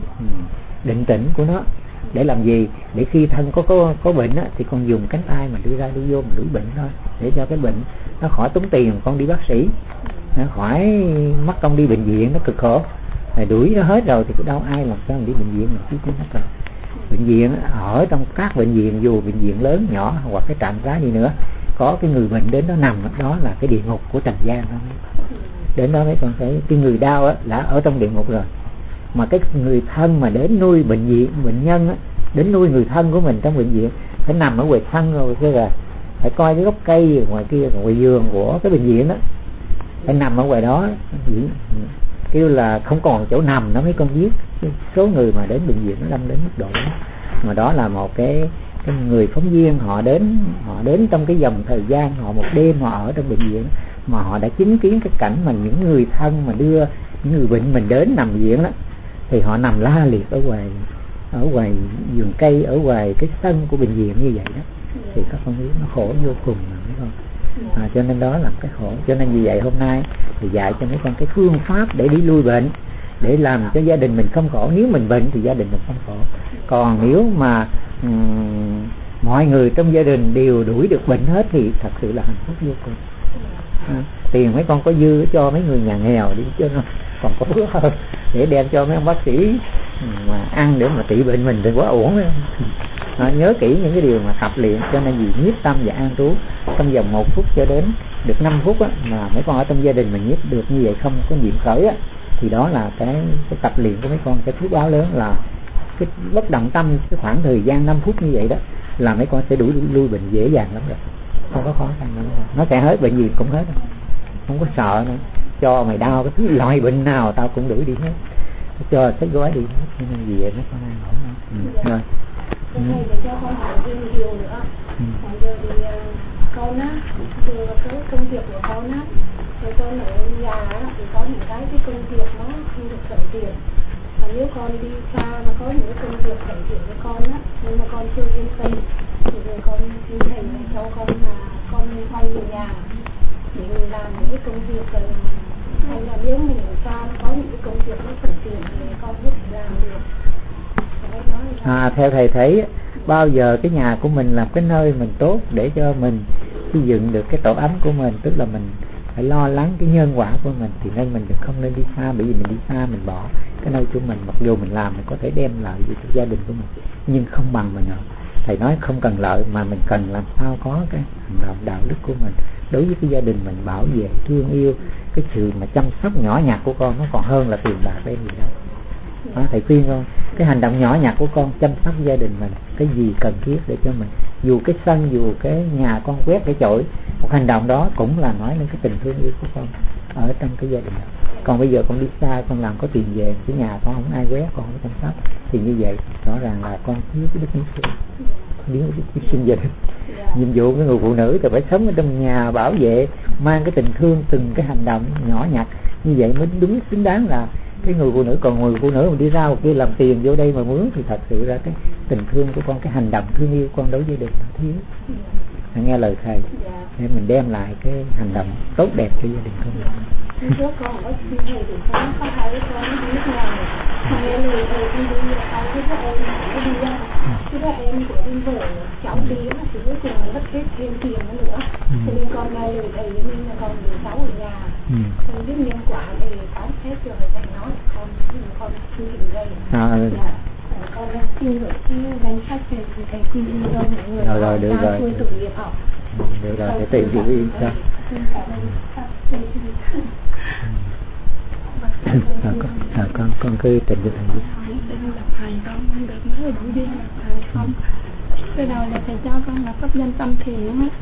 định tĩnh của nó. Để làm gì? Để khi thân có bệnh á, thì con dùng cánh tay mà đưa ra đưa vô mà đuổi bệnh thôi, để cho cái bệnh nó khỏi tốn tiền con đi bác sĩ, nó khỏi mất công đi bệnh viện, nó cực khổ. Rồi đuổi nó hết rồi thì đâu ai làm sao đi bệnh viện mà chứ hết rồi. Bệnh viện ở trong các bệnh viện, dù bệnh viện lớn nhỏ hoặc cái trạm xá gì nữa, có cái người bệnh đến đó nằm đó là cái địa ngục của trần gian đó. Đến đó mấy con thấy cái người đau á là ở trong địa ngục rồi, mà cái người thân mà đến nuôi bệnh viện bệnh nhân á, đến nuôi người thân của mình trong bệnh viện phải nằm ở ngoài thân rồi kia rồi, phải coi cái gốc cây ngoài kia, ngoài vườn của cái bệnh viện đó, phải nằm ở ngoài đó, kêu là không còn chỗ nằm. Nó mấy con biết số người mà đến bệnh viện nó lâm đến mức độ đó. Mà đó là một cái người phóng viên họ đến trong cái dòng thời gian, họ một đêm họ ở trong bệnh viện mà họ đã chứng kiến cái cảnh mà những người thân mà đưa những người bệnh mình đến nằm viện đó, thì họ nằm la liệt ở ngoài vườn cây, ở ngoài cái sân của bệnh viện như vậy đó, thì các con biết nó khổ vô cùng mà mấy con. Cho nên đó là cái khổ. Cho nên vì vậy hôm nay thì dạy cho mấy con cái phương pháp để đi lui bệnh, để làm cho gia đình mình không khổ. Nếu mình bệnh thì gia đình mình không khổ. Còn nếu mà mọi người trong gia đình đều đuổi được bệnh hết thì thật sự là hạnh phúc vô cùng. Tiền mấy con có dư cho mấy người nhà nghèo đi cho nó còn có phước hơn, để đem cho mấy ông bác sĩ mà ăn để mà trị bệnh mình thì quá ổn. Nhớ kỹ những cái điều mà tập luyện, cho nên vì nhiếp tâm và an trú trong vòng 1 phút cho đến được 5 phút á, mà mấy con ở trong gia đình mình nhiếp được như vậy không có niệm khởi á, thì đó là cái tập luyện của mấy con, cái phước báo lớn là cái bất động tâm. Cái khoảng thời gian 5 phút như vậy đó là mấy con sẽ đuổi lui bệnh dễ dàng lắm rồi, không có khó khăn nữa. Nó sẽ hết bệnh gì cũng hết, không có sợ nữa. Cho mày đau cái thứ loại bệnh nào tao cũng đuổi đi hết, cho sách gói đi hết. Cho nên vì vậy mấy con an ổn lắm. Rồi thầy để cho con hỏi thêm một điều nữa. Bây giờ thì con á, từ cái công việc của con á, thì con ở nhà á, thì có những cái công việc nó không được thuận tiện. Và nếu con đi xa và có những cái công việc thuận tiện với con á, nhưng mà con chưa yên tâm, thì rồi con xin thầy là cho con là con quay về nhà để mình làm những cái công việc rồi, hay là nếu mình ở xa có những cái công việc nó thuận tiện thì con có thể làm được. Theo thầy thấy bao giờ cái nhà của mình là cái nơi mình tốt để cho mình xây dựng được cái tổ ấm của mình, tức là mình phải lo lắng cái nhân quả của mình, thì nên mình không nên đi xa. Bởi vì mình đi xa mình bỏ cái nơi của mình, mặc dù mình làm mình có thể đem lại cho gia đình của mình, nhưng không bằng mình ở. Thầy nói không cần lợi mà mình cần làm sao có cái hành động đạo đức của mình đối với cái gia đình mình, bảo vệ thương yêu, cái sự mà chăm sóc nhỏ nhặt của con nó còn hơn là tiền bạc đem gì đâu. Thầy khuyên con cái hành động nhỏ nhặt của con, chăm sóc gia đình mình, cái gì cần thiết để cho mình, dù cái sân, dù cái nhà con quét cái chổi, một hành động đó cũng là nói lên cái tình thương yêu của con ở trong cái gia đình đó. Còn bây giờ con đi xa, con làm có tiền về, cái nhà con không ai quét, con không chăm sóc, thì như vậy rõ ràng là con thiếu cái đức hiếu sinh, thiếu cái sinh gia đình. Nhiệm vụ của người phụ nữ thì phải sống ở trong nhà, bảo vệ, mang cái tình thương từng cái hành động nhỏ nhặt, như vậy mới đúng xứng đáng là cái người phụ nữ. Còn người phụ nữ mà đi ra một kia làm tiền vô đây mà mướn thì thật sự ra cái tình thương của con, cái hành động thương yêu con đối với gia đình nó thiếu. Nghe lời thầy để mình đem lại cái hành động tốt đẹp cho gia đình của mình. Trước con có xin thầy thì con có thấy con đi làm, nghe lời thầy đi đi sau cái các em nó đi ra, cái các em của bên vợ cháu đi thì cuối cùng mất hết thêm tiền nữa. Cho nên con nghe lời thầy cho nên là con để cháu ở nhà. Con biết nhân quả thì quán xét rồi thầy nói con xin thầy đây. Con xin được cái danh sách thì thầy quy cho mọi người. Rồi được rồi. Tự nghiệp học. Được rồi, để tìm chữ yên cho. Con cứ tìm cho thầy. Thầy con được mấy buổi đi thầy không. Cái đầu là thầy cho con là pháp danh tâm thiện á.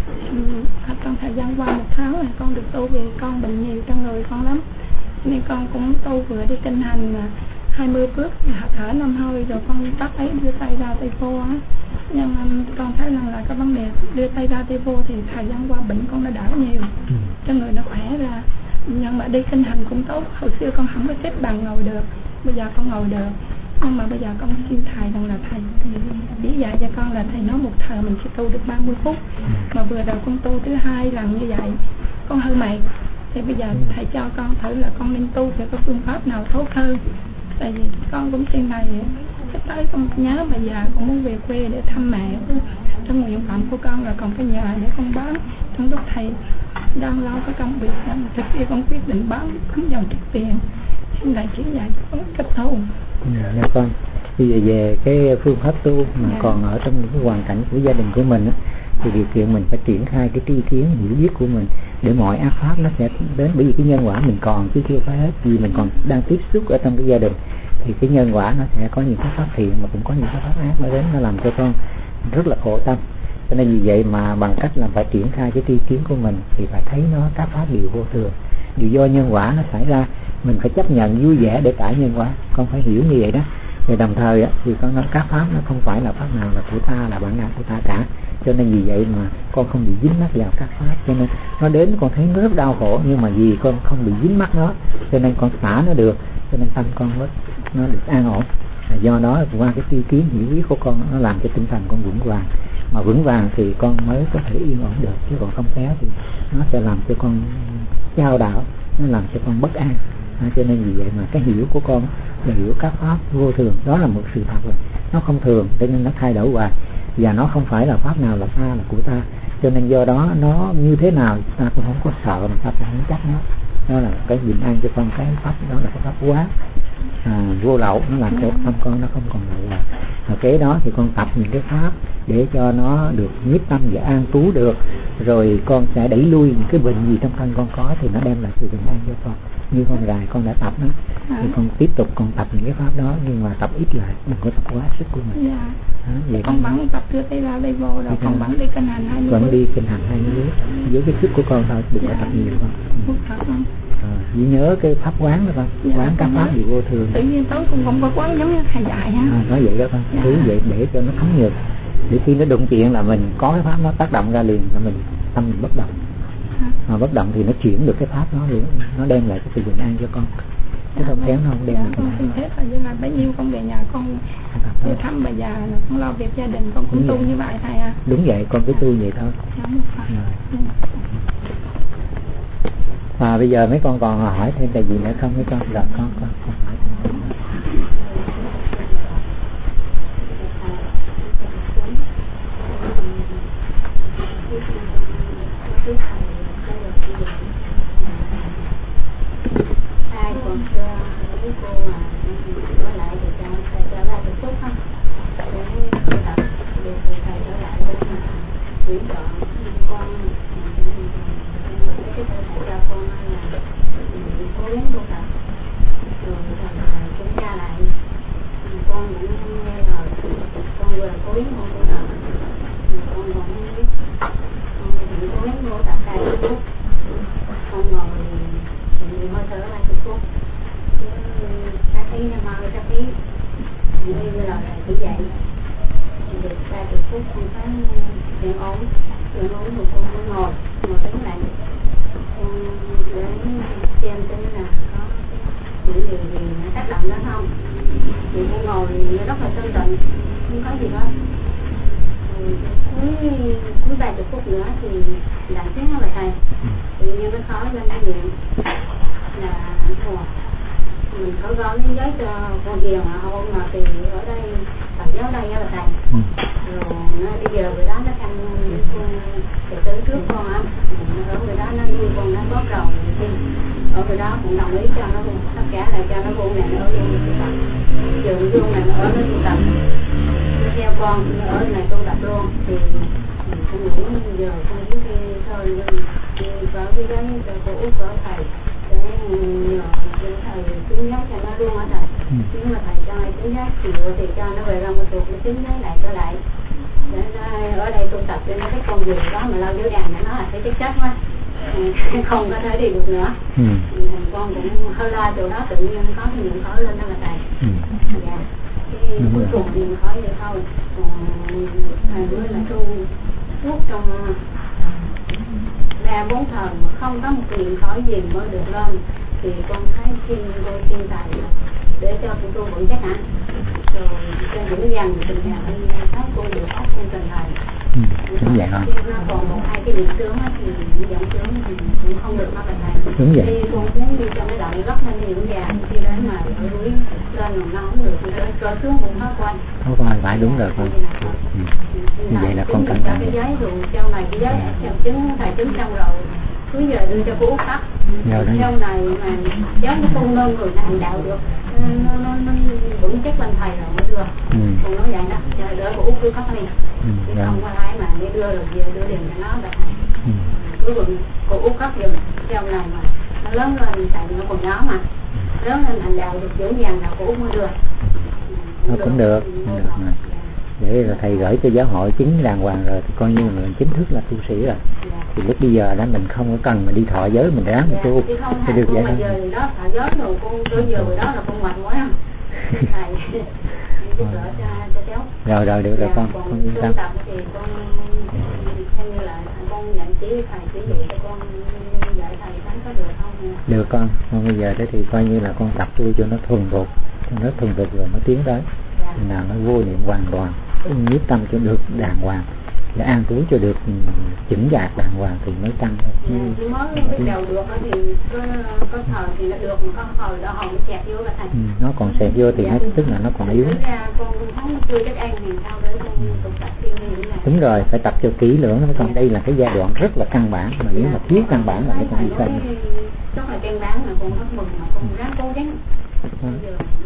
Trong thời gian qua 1 tháng này con được tu về, con bệnh nhiều trong người con lắm. Nên con cũng tu vừa đi kinh hành 20 bước thở 5 hơi rồi con bắt ấy đưa tay ra tay vô á. Nhưng con thấy rằng là cái vấn đề đưa tay ra tay vô thì thời gian qua bệnh con nó đỡ nhiều, cho người nó khỏe ra. Nhưng mà đi kinh hành cũng tốt. Hồi xưa con không có xếp bằng ngồi được, bây giờ con ngồi được. Nhưng mà bây giờ con xin thầy rằng là thầy chỉ dạy cho con là thầy nói một thời mình sẽ tu được 30 phút. Mà vừa rồi con tu thứ 2 lần như vậy con hơi mệt, thì bây giờ thầy cho con thử là con nên tu theo cái phương pháp nào tốt hơn. Tại vì con cũng xin thầy sắp tới con nhớ bây giờ con muốn về quê để thăm mẹ. Trong nguyện vọng của con là còn cái nhà để con bán. Trong lúc thầy đang lo cái công việc thực sự con quyết định bán dòng chút tiền, xin thầy chỉ dạy con cách tu. Dạ con. Bây giờ về cái phương pháp tu mà còn ở trong những cái hoàn cảnh của gia đình của mình á, thì điều kiện mình phải triển khai cái tri kiến hiểu biết của mình để mọi ác pháp nó sẽ đến. Bởi vì cái nhân quả mình còn chứ chưa phải hết, vì mình còn đang tiếp xúc ở trong cái gia đình thì cái nhân quả nó sẽ có những cái pháp thiện mà cũng có những cái pháp ác nó đến, nó làm cho con rất là khổ tâm. Cho nên vì vậy mà bằng cách là phải triển khai cái tri kiến của mình thì phải thấy nó các pháp đều vô thường, đều do nhân quả nó xảy ra. Mình phải chấp nhận vui vẻ để trả nhân quả, con phải hiểu như vậy đó. Rồi đồng thời thì con nói các pháp nó không phải là pháp nào là của ta, là bản ngã của ta cả. Cho nên vì vậy mà con không bị dính mắc vào các pháp, cho nên nó đến con thấy nó rất đau khổ, nhưng mà vì con không bị dính mắc nó cho nên con xả nó được, cho nên tâm con nó được an ổn. Do đó qua cái tri kiến hiểu biết của con nó làm cho tinh thần con vững vàng, mà vững vàng thì con mới có thể yên ổn được, chứ còn không khéo thì nó sẽ làm cho con chao đảo, nó làm cho con bất an. Cho nên vì vậy mà cái hiểu của con là hiểu các pháp vô thường, đó là một sự thật rồi, nó không thường cho nên nó thay đổi hoài, và nó không phải là pháp nào là ta, là của ta. Cho nên do đó nó như thế nào ta cũng không có sợ, mà ta cũng không trách nó. Đó là cái bình an cho con, cái pháp đó là cái pháp quá. vô lậu, nó làm cho tâm con nó không còn lậu là. Và kế đó thì con tập những cái pháp để cho nó được nhiếp tâm và an trú được, rồi con sẽ đẩy lui những cái bệnh gì trong thân con có, thì nó đem lại sự bình an cho con. Như con gài con đã tập đó, thì con tiếp tục con tập những cái pháp đó, nhưng mà tập ít lại, đừng có tập quá sức của mình. Vậy con vẫn tập chưa tới ra đây vô rồi, con vẫn đi kinh hành 20 vẫn đi kinh hành 20 bước với cái sức của con thôi, đừng có tập nhiều con. Chỉ nhớ cái pháp quán đó con, quán các pháp gì vô thường. Tự nhiên tối con không có quán giống như thầy dạy ha. Nói vậy đó con, cứ vậy để cho nó thấm nhược, để khi nó đụng chuyện là mình có cái pháp nó tác động ra liền, là mình tâm mình bất động. Mà bất động thì nó chuyển được cái pháp nó liền, nó đem lại cái sự bình an cho con. Chứ không khéo nó không đem được. Con xin hết rồi, nhưng là bấy nhiêu con về nhà con đi thăm bà già, con lo việc gia đình, con cũng tu như vậy thầy à. Đúng vậy, con cứ tu vậy thôi. Và bây giờ mấy con còn hỏi thêm cái gì nữa không mấy con? Rồi con hỏi. Không có thể đi được nữa. Con cũng hơi lo chỗ đó, tự nhiên có cái niệm khởi lên đó là thầy. Dạ. Cái cuối cùng niệm khởi vậy thôi. Còn thầy mới là tu suốt trong 3-4 thời mà không có một niệm khởi gì mới được lên, thì con thấy xin thầy để cho tụi tôi vững chắc hả. Rồi cho những dần tình nhà thấy cô được ốc con tình thầy. Đúng vậy không? Nó còn 1-2 cái điểm tướng thì dẫn tướng thì cũng không được mắc thầy. Đúng vậy. Khi con muốn đi cho cái đoạn gấp lên điểm vàng, khi đến mà ở núi lên mà nó không được, cơ xuống cũng hết quanh. Không phải, phải đúng rồi con. Như vậy là con cẩn thận. Cái giấy rồi trong này cái giấy chứng thầy chứng xong rồi, cứ giờ đưa cho cô Út tắt. Trong này mà giống cái con nôm người hành đạo được, nó vững chắc lên thầy rồi mới đưa. Con nói vậy đó, đỡ cô Út cứ cất đi. Chứ không có ai mà đi đưa rồi về đưa liền cho nó là thầy. Cứ vững cô Út cất giùm trong này mà nó lớn lên, tại nó còn nhỏ mà lớn lên hành đạo được vững vàng là cô Út mới đưa. Nó cũng được mà. Để rồi thầy gửi cho giáo hội chứng đàng hoàng rồi thì coi như là mình chính thức là tu sĩ rồi. Thì lúc bây giờ đó mình không có cần mà đi thọ giới, mình ráng mình tu thì được vậy thôi. Giờ đó thọ giới rồi con tới giờ rồi đó là con mệt quá không? Thầy giúp đỡ cho cháu. Rồi được rồi con yên tâm. Tập thì con theo như là con nhận chỉ thầy chỉ dạy cho con dạy thầy thấy có được không? Được con bây giờ thế thì coi như là con tập tu cho nó thuần thục, rồi nó tiến tới. Nào nó vô niệm hoàn toàn, nhiếp tâm cho được đàng hoàng, để an trú cho được chững chạc đàng hoàng thì mới tăng. Mới biết đầu được thì có thời thì nó được, mà có thời đó họ mới kẹt vô là thành. Nó còn xẹt vô thì nó tức là nó còn yếu. Con thấy chưa chắc ăn thì sao để con tập tập chuyên nghiệp này. Đúng rồi, phải tập cho kỹ lưỡng. Còn đây là cái giai đoạn rất là căn bản, mà nếu mà thiếu căn bản là nó còn đi kênh. Rất là căn bản mà con rất mừng mà con ráng cố gắng.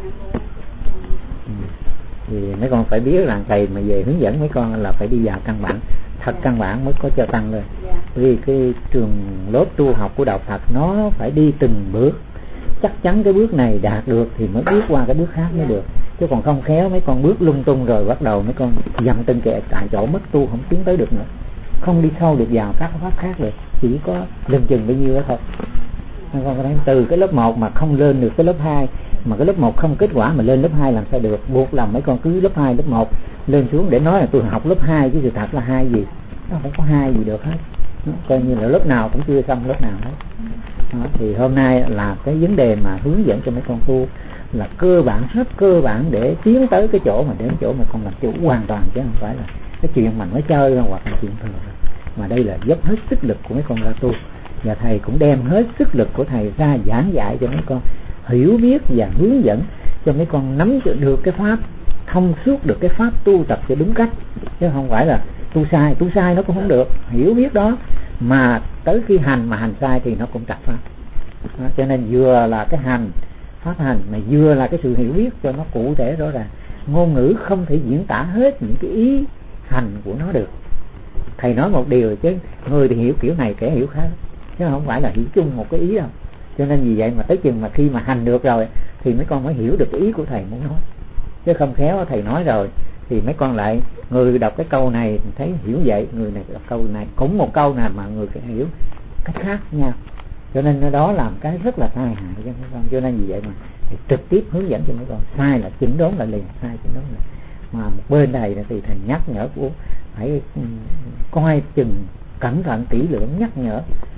Thì mấy con phải biết là thầy mà về hướng dẫn mấy con là phải đi vào căn bản, thật căn bản mới có cho tăng lên. Vì cái trường lớp tu học của đạo Phật nó phải đi từng bước, chắc chắn cái bước này đạt được thì mới bước qua cái bước khác mới được. Chứ còn không khéo mấy con bước lung tung rồi bắt đầu mấy con dậm chân kệ tại chỗ, mất tu, không tiến tới được nữa, không đi sâu được vào các pháp khác được, chỉ có lưng chừng bấy nhiêu đó thôi. Mấy con có thấy từ cái lớp 1 mà không lên được cái lớp 2, mà cái lớp 1 không kết quả mà lên lớp 2 làm sao được. Buộc lòng mấy con cứ lớp 2, lớp 1 lên xuống để nói là tôi học lớp 2, chứ sự thật là 2 gì, nó không có 2 gì được hết. Nó coi như là lớp nào cũng chưa xong lớp nào hết. Đó, thì hôm nay là cái vấn đề mà hướng dẫn cho mấy con tu là cơ bản, rất cơ bản để tiến tới cái chỗ mà đến chỗ mà con làm chủ hoàn toàn, chứ không phải là cái chuyện mà nói chơi hoặc là chuyện thường. Mà đây là dốc hết sức lực của mấy con ra tu, và thầy cũng đem hết sức lực của thầy ra giảng dạy cho mấy con hiểu biết và hướng dẫn cho mấy con nắm được cái pháp, thông suốt được cái pháp tu tập cho đúng cách, chứ không phải là tu sai nó cũng không được. Hiểu biết đó mà tới khi hành mà hành sai thì nó cũng trật pháp. Đó, cho nên vừa là cái hành, pháp hành, mà vừa là cái sự hiểu biết cho nó cụ thể rõ ràng. Ngôn ngữ không thể diễn tả hết những cái ý hành của nó được. Thầy nói một điều chứ người thì hiểu kiểu này, kẻ hiểu khác, chứ không phải là hiểu chung một cái ý đâu. Cho nên vì vậy mà tới chừng mà khi mà hành được rồi thì mấy con mới hiểu được cái ý của thầy muốn nói. Chứ không khéo thầy nói rồi thì mấy con lại, người đọc cái câu này thấy hiểu vậy, người này đọc câu này cũng một câu nào mà người phải hiểu cách khác nhau. Cho nên đó làm cái rất là tai hại cho mấy con. Cho nên vì vậy mà thầy trực tiếp hướng dẫn cho mấy con, sai là chỉnh đốn lại liền, sai chỉnh đốn lại. Mà một bên này thì thầy nhắc nhở của phải coi chừng cẩn thận kỹ lưỡng, nhắc nhở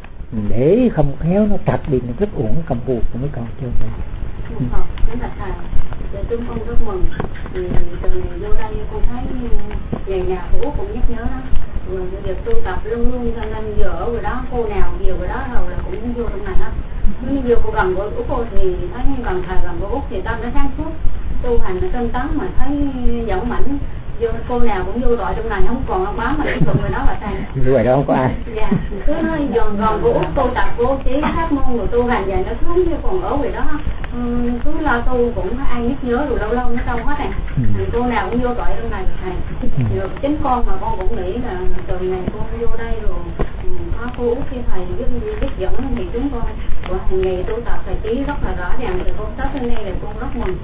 để không khéo nó trật đi, nó rất uổng công phu của mấy con. Chứ không phải là thầy, để chúng con rất mừng. Từ này vô đây con thấy về nhà của Út cũng nhắc nhớ đó, rồi việc tu tập luôn luôn cho nên giờ ở rồi đó, cô nào nhiều rồi đó rồi là cũng vô trong này đó. Nếu vô cô gần của Út cô thì thấy gần thầy gần của Út thì tâm nó sáng suốt, tu hành nó tinh tấn mà thấy dũng mãnh. Vô cô nào cũng vô tội trong này, không còn ông báo mà cái người đó là thầy. Như vậy đó không có ai. Dạ, cứ nói gần của Út cô tập cô chỉ pháp môn rồi tu hành vậy nó cứ như còn ở vậy đó. Cứ lo tu cũng ai nhắc nhớ rồi lâu lâu nó đâu hết này. Cô nào cũng vô tội trong này thầy. Rồi chính con mà con cũng nghĩ là từ ngày con vô đây rồi có cô Út khi thầy giúp dẫn thì chúng con của hàng ngày tu tập thầy trí rất là rõ ràng. Từ con tới bên đây là con rất mừng.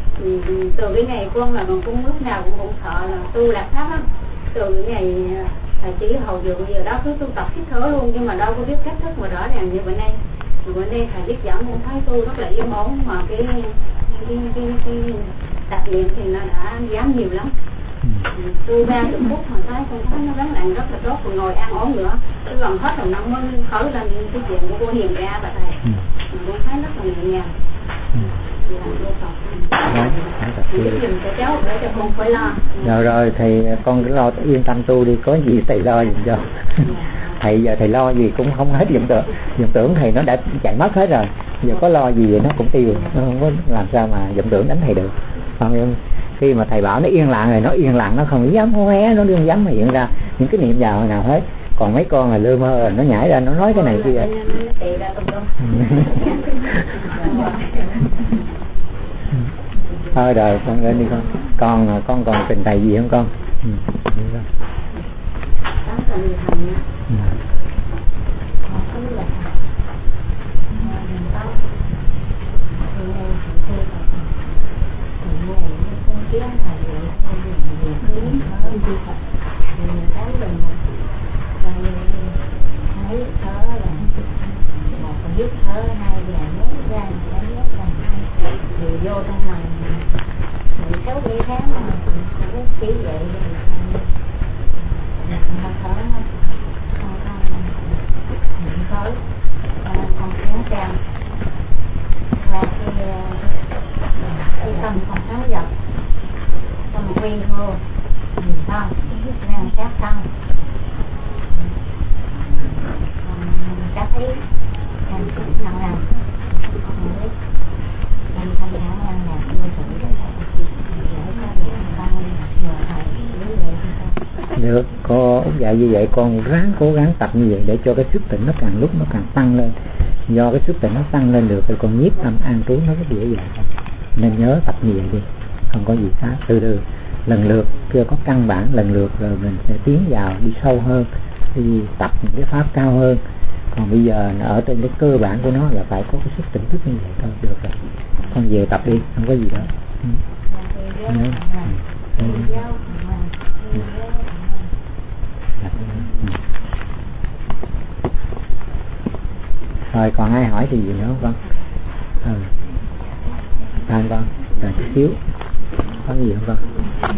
Từ cái ngày con là con lúc nào cũng sợ là tu lạc pháp á. Từ cái ngày thầy chỉ hầu giờ bây giờ đó cứ tu tập hít thở luôn, nhưng mà đâu có biết cách thức mà rõ ràng như bữa nay. Bữa nay thầy biết dẫn cũng thấy tu rất là yên ổn, mà cái tập luyện thì nó đã dám nhiều lắm. Tu 30 phút mà thấy con thấy nó rất là tốt, còn ngồi ăn ổn nữa. Cứ gần hết rồi nó mới khởi lên cái chuyện của cô Hiền ra và thầy. Con thấy rất là nhẹ nhàng. Rồi thì con cứ lo yên tâm tu đi, có gì thầy lo giùm cho. Thầy giờ thầy lo gì cũng không hết vọng tưởng thầy nó đã chạy mất hết rồi, giờ có lo gì vậy nó cũng tiêu, nó không có làm sao mà vọng tưởng đánh thầy được. Còn khi mà thầy bảo nó yên lặng rồi, nó yên lặng, nó không dám hô hé, nó đừng dám hiện ra những cái niệm vào nào hết. Còn mấy con là lơ mơ, nó nhảy ra nó nói cái này kia. Thôi rồi con lên đi con còn trình thầy gì không con? Vô trong này mình kéo đi tháng mà cũng chỉ vậy không thở không tới không kéo trang và cái tâm không tháo dập tâm quy hô nhìn tâm đang sát tâm các ý đang nặng nặng Được, cô Út dạy như vậy con ráng cố gắng tập như vậy để cho cái sức tịnh nó càng lúc nó càng tăng lên. Do cái sức tịnh nó tăng lên được thì con nhiếp tâm an trú nó rất dễ dàng. Nên nhớ tập như vậy đi, không có gì khác. Từ từ lần lượt, chưa có căn bản, lần lượt rồi mình sẽ tiến vào đi sâu hơn, đi tập những cái pháp cao hơn. Còn bây giờ ở trên cái cơ bản của nó là phải có cái sức tỉnh thức như vậy thôi được rồi. Con về tập đi, không có gì đó. Rồi còn ai hỏi thì gì nữa không con? Con chờ chút xíu. Có gì không con?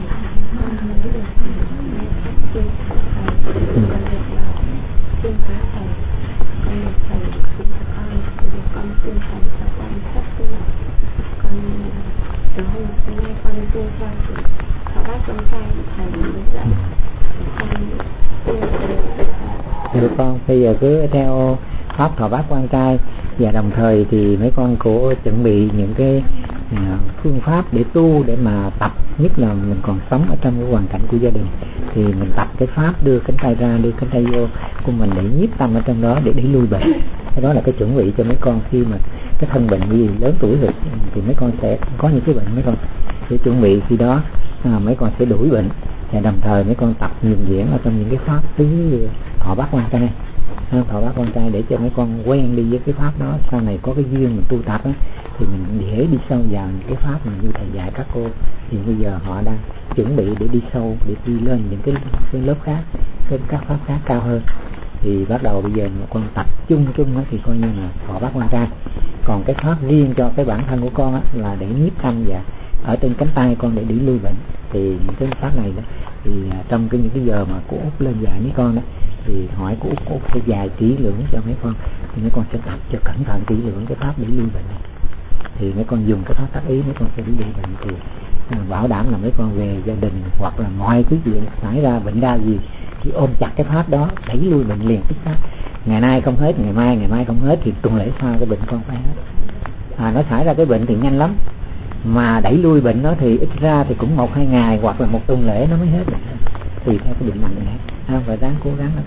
Được con, bây giờ cứ theo pháp thọ bát quan trai, và đồng thời thì mấy con cũng chuẩn bị những cái phương pháp để tu, để mà tập. Nhất là mình còn sống ở trong cái hoàn cảnh của gia đình thì mình tập cái pháp đưa cánh tay ra, đưa cánh tay vô của mình để nhiếp tâm ở trong đó, để đẩy lui bệnh. Cái đó là cái chuẩn bị cho mấy con khi mà cái thân bệnh gì lớn tuổi rồi thì mấy con sẽ có những cái bệnh, mấy con sẽ chuẩn bị khi đó mấy con sẽ đuổi bệnh. Và đồng thời mấy con tập nhuần nhuyễn ở trong những cái pháp tứ thọ bát quan trai, thọ bát quan trai, để cho mấy con quen đi với cái pháp đó. Sau này có cái duyên mình tu tập á, thì mình dễ đi sâu vào những cái pháp mà như thầy dạy các cô. Thì bây giờ họ đang chuẩn bị để đi sâu, để đi lên những cái lớp khác, các pháp khác cao hơn. Thì bắt đầu bây giờ con tập chung thì coi như là thọ bát quan trai. Còn cái pháp riêng cho cái bản thân của con á, là để nhiếp tâm và ở trên cánh tay con để đẩy lui bệnh. Thì những cái pháp này đó, thì trong những cái giờ mà cô Út lên dạy mấy con đó, thì hỏi cô Út phải dạy kỹ lưỡng cho mấy con, thì mấy con sẽ tập cho cẩn thận kỹ lưỡng cái pháp đẩy lui bệnh này. Thì mấy con dùng cái pháp tác ý, mấy con sẽ đẩy lui bệnh. Thì bảo đảm là mấy con về gia đình hoặc là mọi cái chuyện xảy ra bệnh đau gì thì ôm chặt cái pháp đó, đẩy lui bệnh liền tức khắc. Ngày nay không hết, ngày mai không hết, thì tuần lễ sau cái bệnh con phải hết. Nó xảy ra cái bệnh thì nhanh lắm, mà đẩy lui bệnh nó thì ít ra thì cũng 1-2 ngày hoặc là 1 tuần lễ nó mới hết bệnh, tùy theo cái bệnh nặng này. Phải ráng cố gắng đó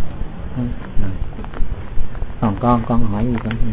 con. Còn con hỏi gì con?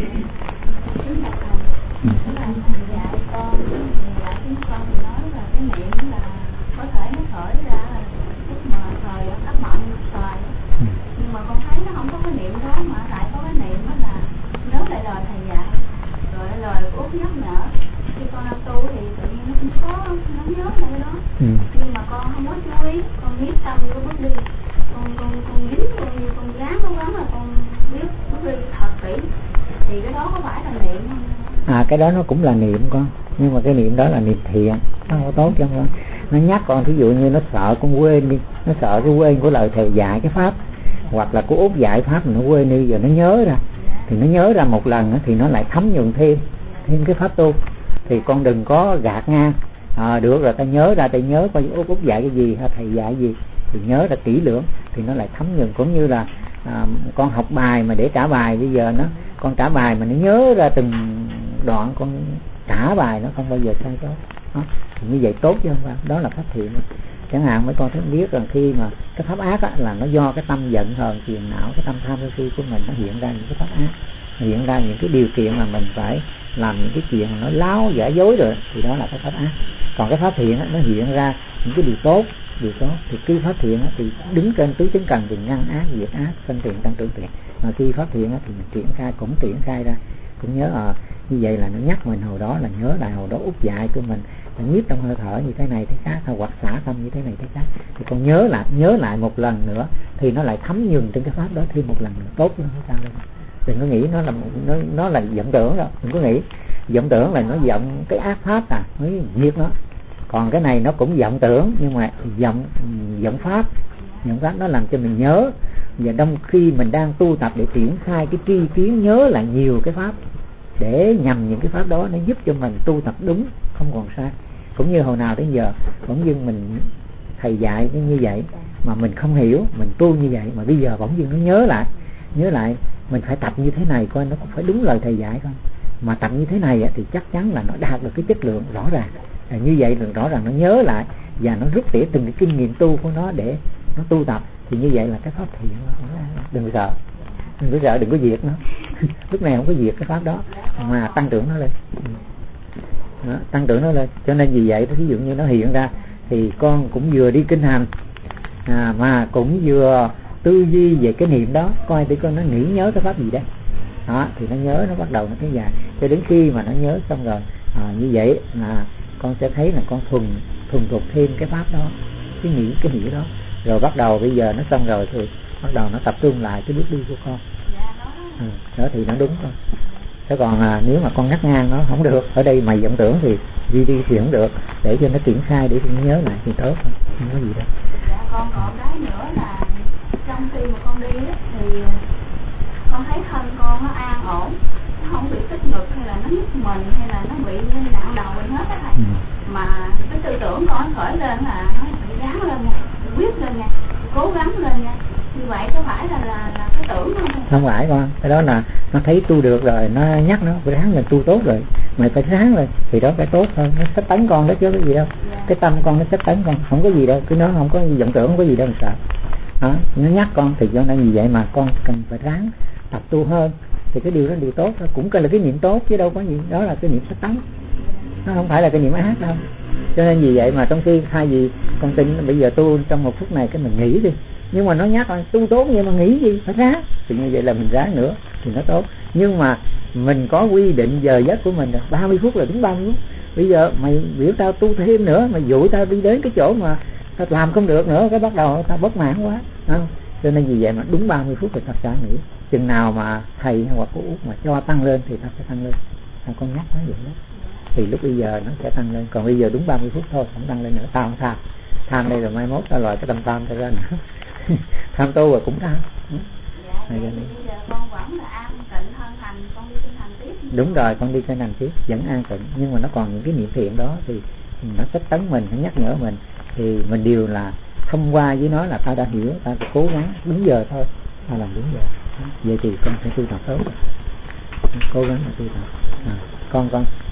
Nhưng mà con thấy nó không có cái niệm đó, mà lại có cái niệm đó là nhớ lại lời thầy dạy, rồi lời của Út nhắc nhở. Khi con đang tu thì tự nhiên nó cũng có, nó nhớ lại cái đó. Nhưng mà con không có chú ý, con biết tâm vô bước đi, con dính, con gắng cố gắng là con biết bước đi thật kỹ. Thì cái đó có phải là niệm không? Cái đó nó cũng là niệm con, nhưng mà cái niệm đó là niệm thiện, nó không có tốt cho con. Nó nhắc con, thí dụ như nó sợ con quên đi, nó sợ cái quên của lời thầy dạy cái pháp, hoặc là cô Út dạy pháp mà nó quên đi, giờ nó nhớ ra, thì nó nhớ ra một lần thì nó lại thấm nhuần thêm cái pháp tu. Thì con đừng có gạt ngang. Được rồi, ta nhớ ra, ta nhớ coi Út dạy cái gì hay thầy dạy gì thì nhớ ra kỹ lưỡng, thì nó lại thấm nhuần. Cũng như là con học bài mà để trả bài, bây giờ con trả bài mà nó nhớ ra từng đoạn, con trả bài nó không bao giờ sai sót. Thì như vậy tốt chứ không phải, đó là pháp thiện. Chẳng hạn mấy con thấy biết rằng khi mà cái pháp ác á, là nó do cái tâm giận hờn phiền não, cái tâm tham sân si của mình nó hiện ra những cái pháp ác, hiện ra những cái điều kiện mà mình phải làm những cái chuyện mà nó láo giả dối rồi, thì đó là cái pháp ác. Còn cái pháp thiện á, nó hiện ra những cái điều tốt. Thì cái pháp thiện á, thì đứng trên tứ chánh cần thì ngăn ác diệt ác, sanh thiện tăng trưởng thiện. Mà khi pháp thiện á, thì mình triển khai ra, cũng nhớ như vậy là nó nhắc mình hồi đó, là nhớ lại hồi đó Út dạy của mình là nhiếp trong hơi thở như thế này thế khác, hoặc xả tâm như thế này thế khác. Thì con nhớ lại một lần nữa thì nó lại thấm nhuần trên cái pháp đó thêm một lần nữa, tốt chứ không sao đâu. Đừng có nghĩ nó là vọng tưởng đâu, đừng có nghĩ vọng tưởng là nó vọng cái ác pháp mới giết nó. Còn cái này nó cũng vọng tưởng, nhưng mà vọng pháp nó làm cho mình nhớ. Và khi mình đang tu tập để triển khai cái tri kiến nhớ lại nhiều cái pháp, để nhằm những cái pháp đó nó giúp cho mình tu tập đúng, không còn sai. Cũng như hồi nào đến giờ bỗng dưng mình thầy dạy như vậy mà mình không hiểu, mình tu như vậy mà bây giờ bỗng dưng nó nhớ lại mình phải tập như thế này coi nó có phải đúng lời thầy dạy không. Mà tập như thế này thì chắc chắn là nó đạt được cái chất lượng rõ ràng. Như vậy là rõ ràng nó nhớ lại và nó rút tỉa từng cái kinh nghiệm tu của nó để nó tu tập. Thì như vậy là cái pháp thiện. Đừng có sợ, đừng có diệt nó. Lúc này không có diệt cái pháp đó mà tăng trưởng nó lên. Cho nên vì vậy ví dụ như nó hiện ra thì con cũng vừa đi kinh hành mà cũng vừa tư duy về cái niệm đó, coi để con nó nghĩ nhớ cái pháp gì đấy. Đó thì nó nhớ, nó bắt đầu nó kéo dài cho đến khi mà nó nhớ xong rồi như vậy là con sẽ thấy là con thuần thuộc thêm cái pháp đó, cái nghĩ đó, rồi bắt đầu bây giờ nó xong rồi thì bắt đầu nó tập trung lại cái bước đi của con. Đó thì nó đúng thôi. Thế còn nếu mà con ngắt ngang nó không được, ở đây mày vọng tưởng thì đi thì không được, để cho nó triển khai để nó nhớ lại thì tốt, không có gì đâu. Dạ con còn cái nữa là trong khi mà con đi thì con thấy thân con nó an ổn, nó không bị tức ngực hay là nó nhức mình hay là nó bị nặng đầu gì hết á thầy. Mà cái tư tưởng con khởi lên là nó phải ráng lên nha, quyết lên nha, cố gắng lên nha. Như vậy có phải là cái tưởng không? Không phải con, cái đó là nó thấy tu được rồi, nó nhắc nó phải ráng lên tu tốt rồi, mày phải ráng lên thì đó phải tốt hơn, nó xách tấn con đó chứ cái gì đâu. Cái tâm con nó xách tấn con, không có gì đâu, cứ nó không có vọng tưởng, không có gì đâu mà sợ. Đó, nó nhắc con thì cho nên vì vậy mà con cần phải ráng tập tu hơn, thì cái điều đó điều tốt, cũng là cái niệm tốt chứ đâu có gì, đó là cái niệm xách tấn, nó không phải là cái niệm ác đâu. Cho nên vì vậy mà trong khi hai gì con tin bây giờ tu trong một phút này cái mình nghỉ đi, nhưng mà nó nhắc là tu tốt vậy mà nghĩ gì phải ráng, thì như vậy là mình ráng nữa thì nó tốt. Nhưng mà mình có quy định giờ giấc của mình là 30 phút là đúng 30 phút. Bây giờ mày biểu tao tu thêm nữa, mày dụ tao đi đến cái chỗ mà tao làm không được nữa, cái bắt đầu tao bất mãn quá, không? Cho nên vì vậy mà đúng 30 phút thì tao sẽ nghỉ. Chừng nào mà thầy hoặc cô Út mà cho tăng lên thì tao sẽ tăng lên, tao con nhắc nó vậy đó, thì lúc bây giờ nó sẽ tăng lên. Còn bây giờ đúng 30 phút thôi, không tăng lên nữa, tao không tham. Tham đây rồi mai mốt tao loại cái tâm tham tao ra nữa. Tham tu rồi cũng tham. Bây giờ con vẫn là an tịnh thân hành, con đi kinh hành tiếp. Đúng rồi, con đi kinh hành tiếp vẫn an tịnh, nhưng mà nó còn những cái niệm thiện đó thì nó thích tấn mình, nó nhắc nhở mình, thì mình đều là thông qua với nó là tao đã hiểu, tao phải cố gắng đúng giờ thôi, tao làm đúng giờ. Vậy thì con phải tu tập tốt, cố gắng là tu tập. Con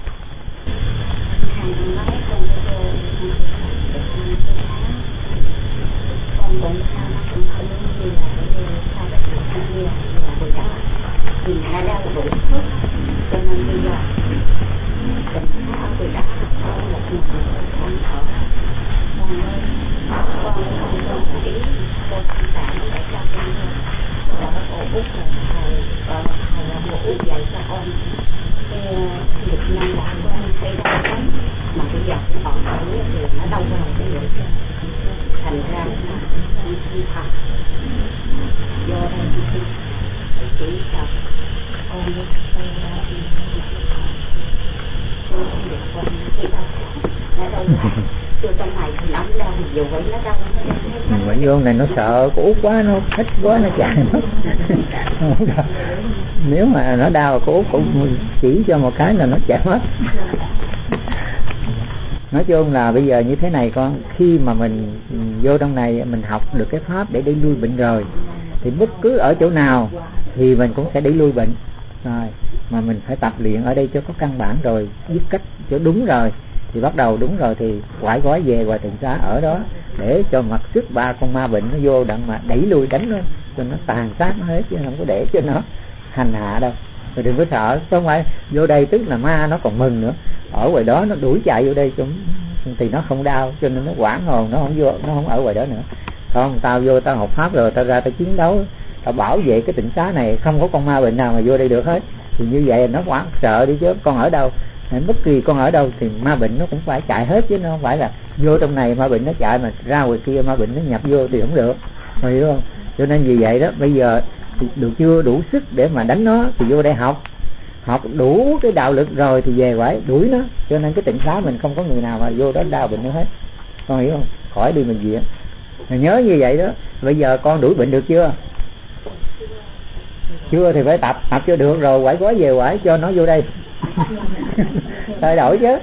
cũng sao nó cũng không như là sao cái chuyện như là hồi đó thì mẹ đã đủ thuốc, cho nên bây giờ tình thái ở hồi đó có một người con thở, con ơi con ý cô thông cảm để cho con đỡ cô Út rồi thầy là cô Út dạy cho con cái việc nhân đạo của anh thấy đau lắm, mà bây giờ cũng còn ở thì nó đau vào cái người thành ra là thật vô đây thầy chỉ tập con đi quay ra thì tôi không được quên cái đau nó đau lại chưa trong này thì nó đau mà dù vậy nó đau vậy vô này nó sợ cô Út quá, nó thích quá nó chạy mất. Nếu mà nó đau cô Út cũng chỉ cho một cái là nó chạy mất. Nói chung là bây giờ như thế này con, khi mà mình vô trong này mình học được cái pháp để đẩy lui bệnh rồi, thì bất cứ ở chỗ nào thì mình cũng sẽ đẩy lui bệnh rồi. Mà mình phải tập luyện ở đây cho có căn bản rồi, biết cách cho đúng rồi, thì bắt đầu đúng rồi thì quải gói về Hòa Tịnh Xá ở đó để cho mặc sức ba con ma bệnh nó vô đặng mà đẩy lui đánh nó, cho nó tàn sát nó hết, chứ không có để cho nó hành hạ đâu. Rồi đừng có sợ, không phải vô đây tức là ma nó còn mừng nữa, ở ngoài đó nó đuổi chạy vô đây thì nó không đau, cho nên nó quản hồn, nó không vô, nó không ở ngoài đó nữa. Không, tao vô tao học pháp rồi, tao ra tao chiến đấu, tao bảo vệ cái tịnh xá này không có con ma bệnh nào mà vô đây được hết, thì như vậy nó quản sợ đi chứ. Con ở đâu, bất kỳ con ở đâu thì ma bệnh nó cũng phải chạy hết, chứ nó không phải là vô trong này ma bệnh nó chạy mà ra ngoài kia ma bệnh nó nhập vô thì không được, hiểu không? Cho nên vì vậy đó, bây giờ được chưa đủ sức để mà đánh nó thì vô đây học đủ cái đạo lực rồi thì về phải đuổi nó. Cho nên cái tịnh xá mình không có người nào mà vô đó đau bệnh nữa hết, con hiểu không? Khỏi đi bệnh viện. Nhớ như vậy đó. Bây giờ con đuổi bệnh được chưa? Chưa thì phải tập cho được rồi quải gói về quải cho nó vô đây. Thay đổi chứ.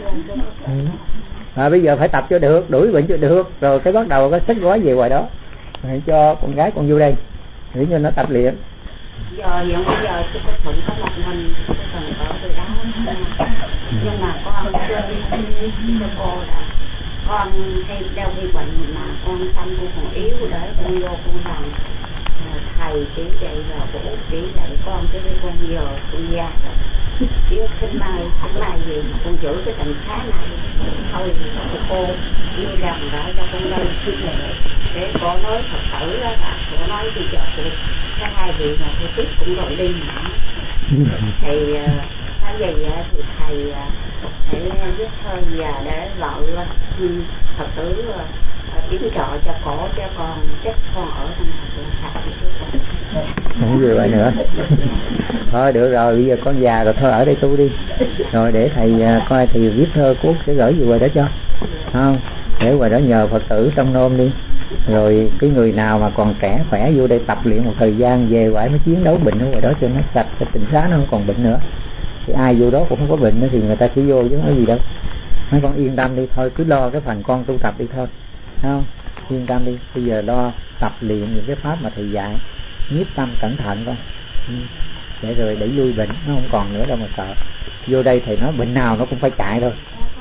Bây giờ phải tập cho được, đuổi bệnh cho được, rồi cái bắt đầu cái xách gói về ngoài đó để cho con gái con vô đây để cho nó tập luyện. Giờ hiện bây giờ tôi có bận có một mình cần ở từ đó, nhưng mà con chưa đi cho cô là con hay đeo bị bệnh mà con tâm cô còn yếu để con vô con làm thầy chỉ dạy là bố chỉ dạy con cho nên con giờ con già rồi, chứ không mai gì mà con giữ cái tình khá này thôi thì cô yêu rằng đã cho con lên để cô nói Phật tử đó là cô nói bây giờ cô cái hai vị mà cô tiếp cũng rồi đi nữa thì cái gì thì thầy hãy giúp hơi và để vợ Phật tử kiếm trọ cho cổ cho con chắc con ở trong này con thầy không gì vậy nữa. Thôi được rồi, bây giờ con già rồi thôi ở đây tu đi, rồi để thầy coi thầy viết thơ cuốn sẽ gửi về đó cho không, để ngoài đó nhờ Phật tử trong nôm đi, rồi cái người nào mà còn trẻ khỏe vô đây tập luyện một thời gian về ngoài mới chiến đấu bệnh ở ngoài đó cho nó sạch, cái tình xá nó không còn bệnh nữa, thì ai vô đó cũng không có bệnh nữa thì người ta chỉ vô chứ không có gì đâu. Mấy con yên tâm đi, thôi cứ lo cái phần con tu tập đi thôi, không yên tâm đi, bây giờ lo tập luyện những cái pháp mà thầy dạy, nhiếp tâm cẩn thận con, để rồi đẩy lui bệnh, nó không còn nữa đâu mà sợ. Vô đây thầy nói bệnh nào nó cũng phải chạy thôi.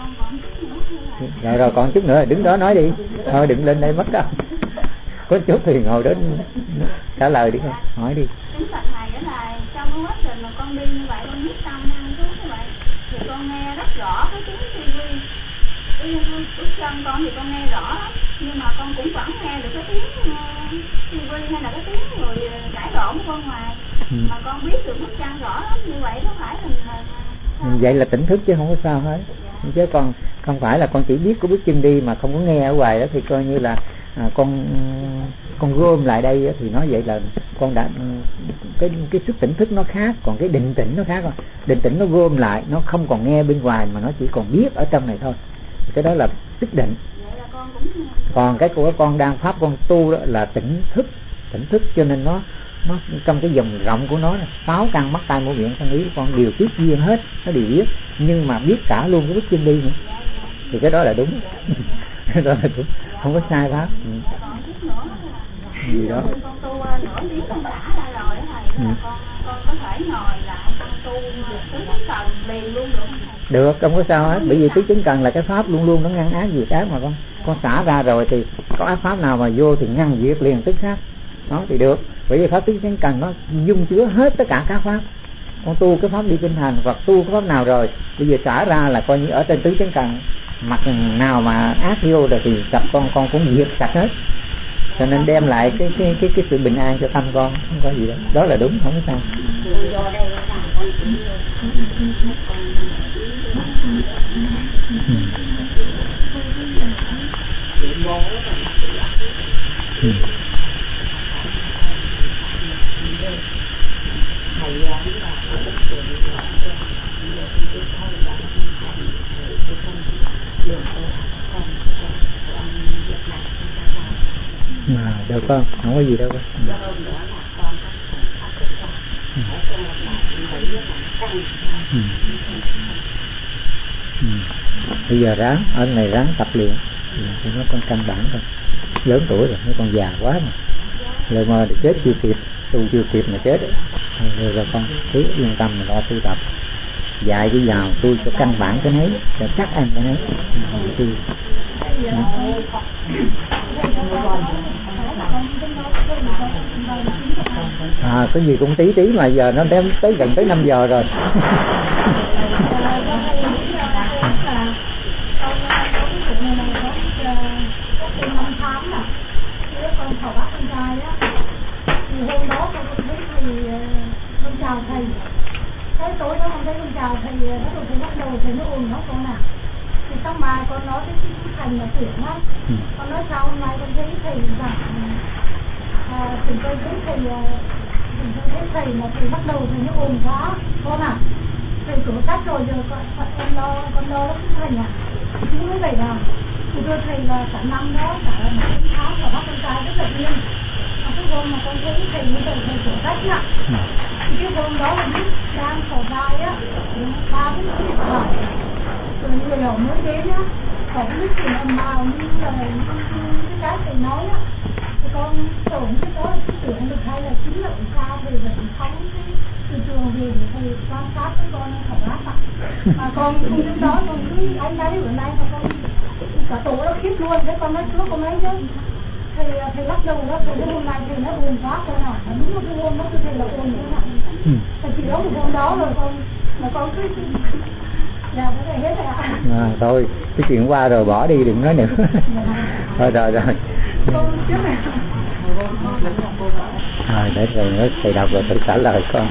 Rồi còn chút nữa đứng đó nói đi, thôi đừng lên đây mất đâu. Có chút thì ngồi đó trả lời đi, hỏi đi. Kính bạch thầy, đó là trong cái quá trình mà con đi như vậy, con nhiếp tâm ăn xuống như vậy thì con nghe rất rõ cái tiếng tivi. Bước chân con thì con nghe rõ lắm, nhưng mà con cũng vẫn nghe được cái tiếng tivi hay là cái tiếng người cãi lộn ở bên ngoài, mà con biết được bước chân rõ lắm. Như vậy có phải là vậy là tỉnh thức chứ không có sao hết. Chứ còn không phải là con chỉ biết có bước chân đi mà không có nghe ở ngoài đó thì coi như là con gom lại đây đó, thì nói vậy là con đã cái sức tỉnh thức nó khác, còn cái định tĩnh nó khác rồi. Định tĩnh nó gom lại, nó không còn nghe bên ngoài mà nó chỉ còn biết ở trong này thôi, cái đó là tức định. Còn cái của con đang pháp con tu đó là tỉnh thức cho nên nó trong cái vòng rộng của nó 6 căn mắt tai mũi miệng thân ý con đều tiếp duyên hết, nó đều biết, nhưng mà biết cả luôn cái bước chân đi nữa, thì cái đó là đúng. Cái đó là đúng, không có sai pháp. Gì đó. Con tu nửa tiếng con đã ra rồi đó thầy, con có thể ngồi lại con tu tứ chánh cần liền luôn được không thầy? Được, không có sao hết, bởi vì tứ chánh cần là cái pháp luôn luôn nó ngăn ác diệt ác mà con xả ra rồi thì có ác pháp nào mà vô thì ngăn diệt liền tức khắc, đó thì được. Bởi vì pháp tứ chánh cần nó dung chứa hết tất cả các pháp. Con tu cái pháp đi kinh hành hoặc tu cái pháp nào rồi, bây giờ xả ra là coi như ở trên tứ chánh cần, mặt nào mà ác vô rồi thì tập con cũng diệt sạch hết. Cho nên đem lại cái sự bình an cho tâm con, không có gì đâu, đó là đúng, không có sao. Được con, không có gì đâu con. Bây giờ ráng ở này ráng tập luyện, nó con căn bản thôi. Lớn tuổi rồi, nó còn già quá mà. Rồi mà chết chưa kịp, tu chưa kịp mà chết. Rồi con cứ yên tâm mà lo tu tập. Dạy cái vào tu cho căn bản cái nấy, cho chắc ăn cái nấy. Cái gì cũng tí mà giờ nó đem tới gần tới 5 giờ rồi. Con thầu bác con trai á, thì hôm đó con thấy thầy con chào thầy, thế tối đó con thấy con chào thầy, nó bắt đầu thầy nó ồn nó con à, thì xong mà con nói với thầy là tuyển lắm, con nói sao hôm nay con thấy thầy giảng, thầy tôi thấy thầy mà thầy bắt đầu thầy nó ồn quá con à, thầy chỗ cách rồi giờ con lo nó cũng thành à, cũng như vậy à. Thì tôi thầy là cả năm đó, cả là 1 tháng và bác con trai rất là yên. Mà cái hôm mà con thấy thầy như vậy thầy sổ sách ạ. Thì cái hôm đó là biết đang sổ dài á, 3 cái điện thoại. Rồi người ở mới đến á, họ biết chuyện ầm ào như là cái thầy nói á. Thì con sổ cái đó là cái chuyện được hay là chính là ở xa thầy vẫn phóng cái từ trường về để thầy quan sát với con khẩu lát ạ. Mà con không biết đó, con cứ anh ấy bữa nay mà con cả tổ nó khiếp luôn, thế con nói trước con ấy chứ thầy lắc đầu đó, thầy cái hôm nay thầy nó buồn quá con nào, đúng cái hôm đó thầy là buồn nữa nào. Thầy chỉ có một hôm đó rồi con, mà con cứ dạ cái này hết rồi ạ. Thôi cái chuyện qua rồi bỏ đi đừng nói nữa. Thôi rồi. Con chứ này. Để rồi nói thầy đọc rồi thầy trả lời con.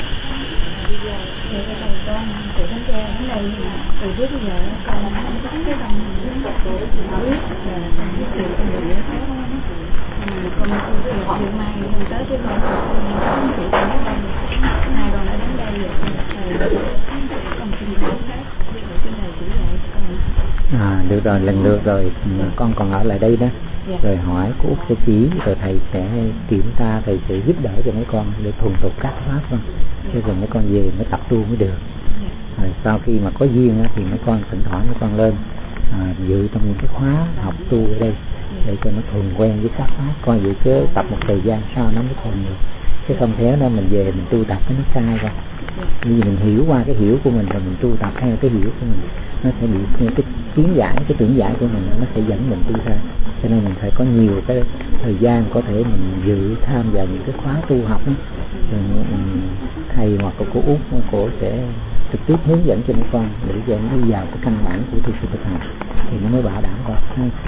Từ Bến Tre đến đây từ trước đến giờ con không cái đồng hỏi là con biết chuyện con được giải phóng con hôm mai hôm tới cái con không chịu con đến đây hai con đã đến đây rồi con xin hỏi cái này chỉ dạy được rồi, lần lượt rồi con còn ở lại đây đó. Rồi hỏi cô Út sẽ chỉ, rồi thầy sẽ kiểm tra, thầy sẽ giúp đỡ cho mấy con để thuần thục các pháp thôi. Chứ rồi mấy con về mới tập tu mới được. Rồi sau khi mà có duyên thì mấy con thỉnh thoảng mấy con lên dự trong những cái khóa học tu ở đây để cho nó thuần quen với các pháp. Con vậy chứ tập một thời gian sau nó mới thuần được. Chứ không thế đó mình về mình tu tập cái nó sai ra. Vì mình hiểu qua cái hiểu của mình rồi mình tu tập theo cái hiểu của mình, nó sẽ bị cái kiến giải, cái tưởng giải của mình nó sẽ dẫn mình tu ra. Cho nên mình phải có nhiều cái thời gian có thể mình dự tham vào những cái khóa tu học đó. Rồi thầy hoặc cô Út cô sẽ trực tiếp hướng dẫn cho mấy con để cho nó đi vào cái căn bản của thực sự thực hành thì nó mới bảo đảm con.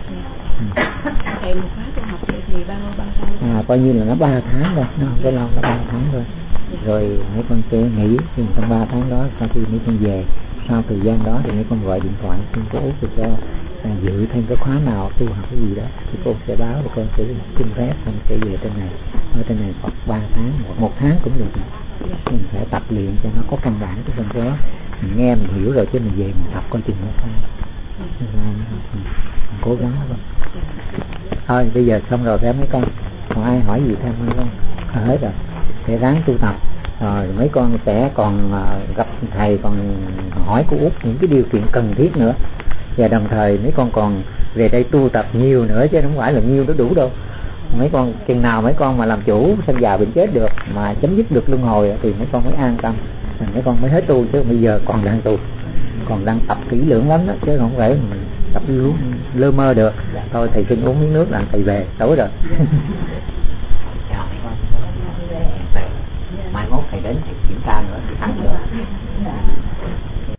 Thầy một khóa tu học thì bao lâu? Coi như là nó 3 tháng rồi, nó không có lâu, nó 3 tháng rồi. Rồi mấy con sẽ nghỉ trong 3 tháng đó, sau khi mấy con về, sau thời gian đó thì mấy con gọi điện thoại cho cô Út để cho dự thêm cái khóa nào tu học cái gì đó thì cô sẽ báo thì con sẽ xin phép con sẽ về trên này, ở trên này khoảng 3 tháng hoặc 1 tháng cũng được. Mình phải tập luyện cho nó có căn bản, chứ không có mình nghe mình hiểu rồi chứ mình về mình tập coi chừng nó sai. Mình cố gắng thôi. Thôi bây giờ xong rồi các mấy con, còn ai hỏi gì thêm không? Hết rồi, để ráng tu tập. Rồi mấy con sẽ còn gặp thầy, còn hỏi cô Út những cái điều kiện cần thiết nữa. Và đồng thời mấy con còn về đây tu tập nhiều nữa, chứ không phải là nhiều nó đủ đâu. Mấy con chừng nào mấy con mà làm chủ sinh già bệnh chết được, mà chấm dứt được luân hồi thì mấy con mới an tâm, mấy con mới hết tu. Chứ bây giờ còn đang tu, còn đang tập kỹ lưỡng lắm đó, chứ không phải mình tập lơ mơ được. Thôi thầy xin uống miếng nước là thầy về, tối rồi. Chào mấy con. Mai mốt thầy đến thầy kiểm tra nữa thì thắng được.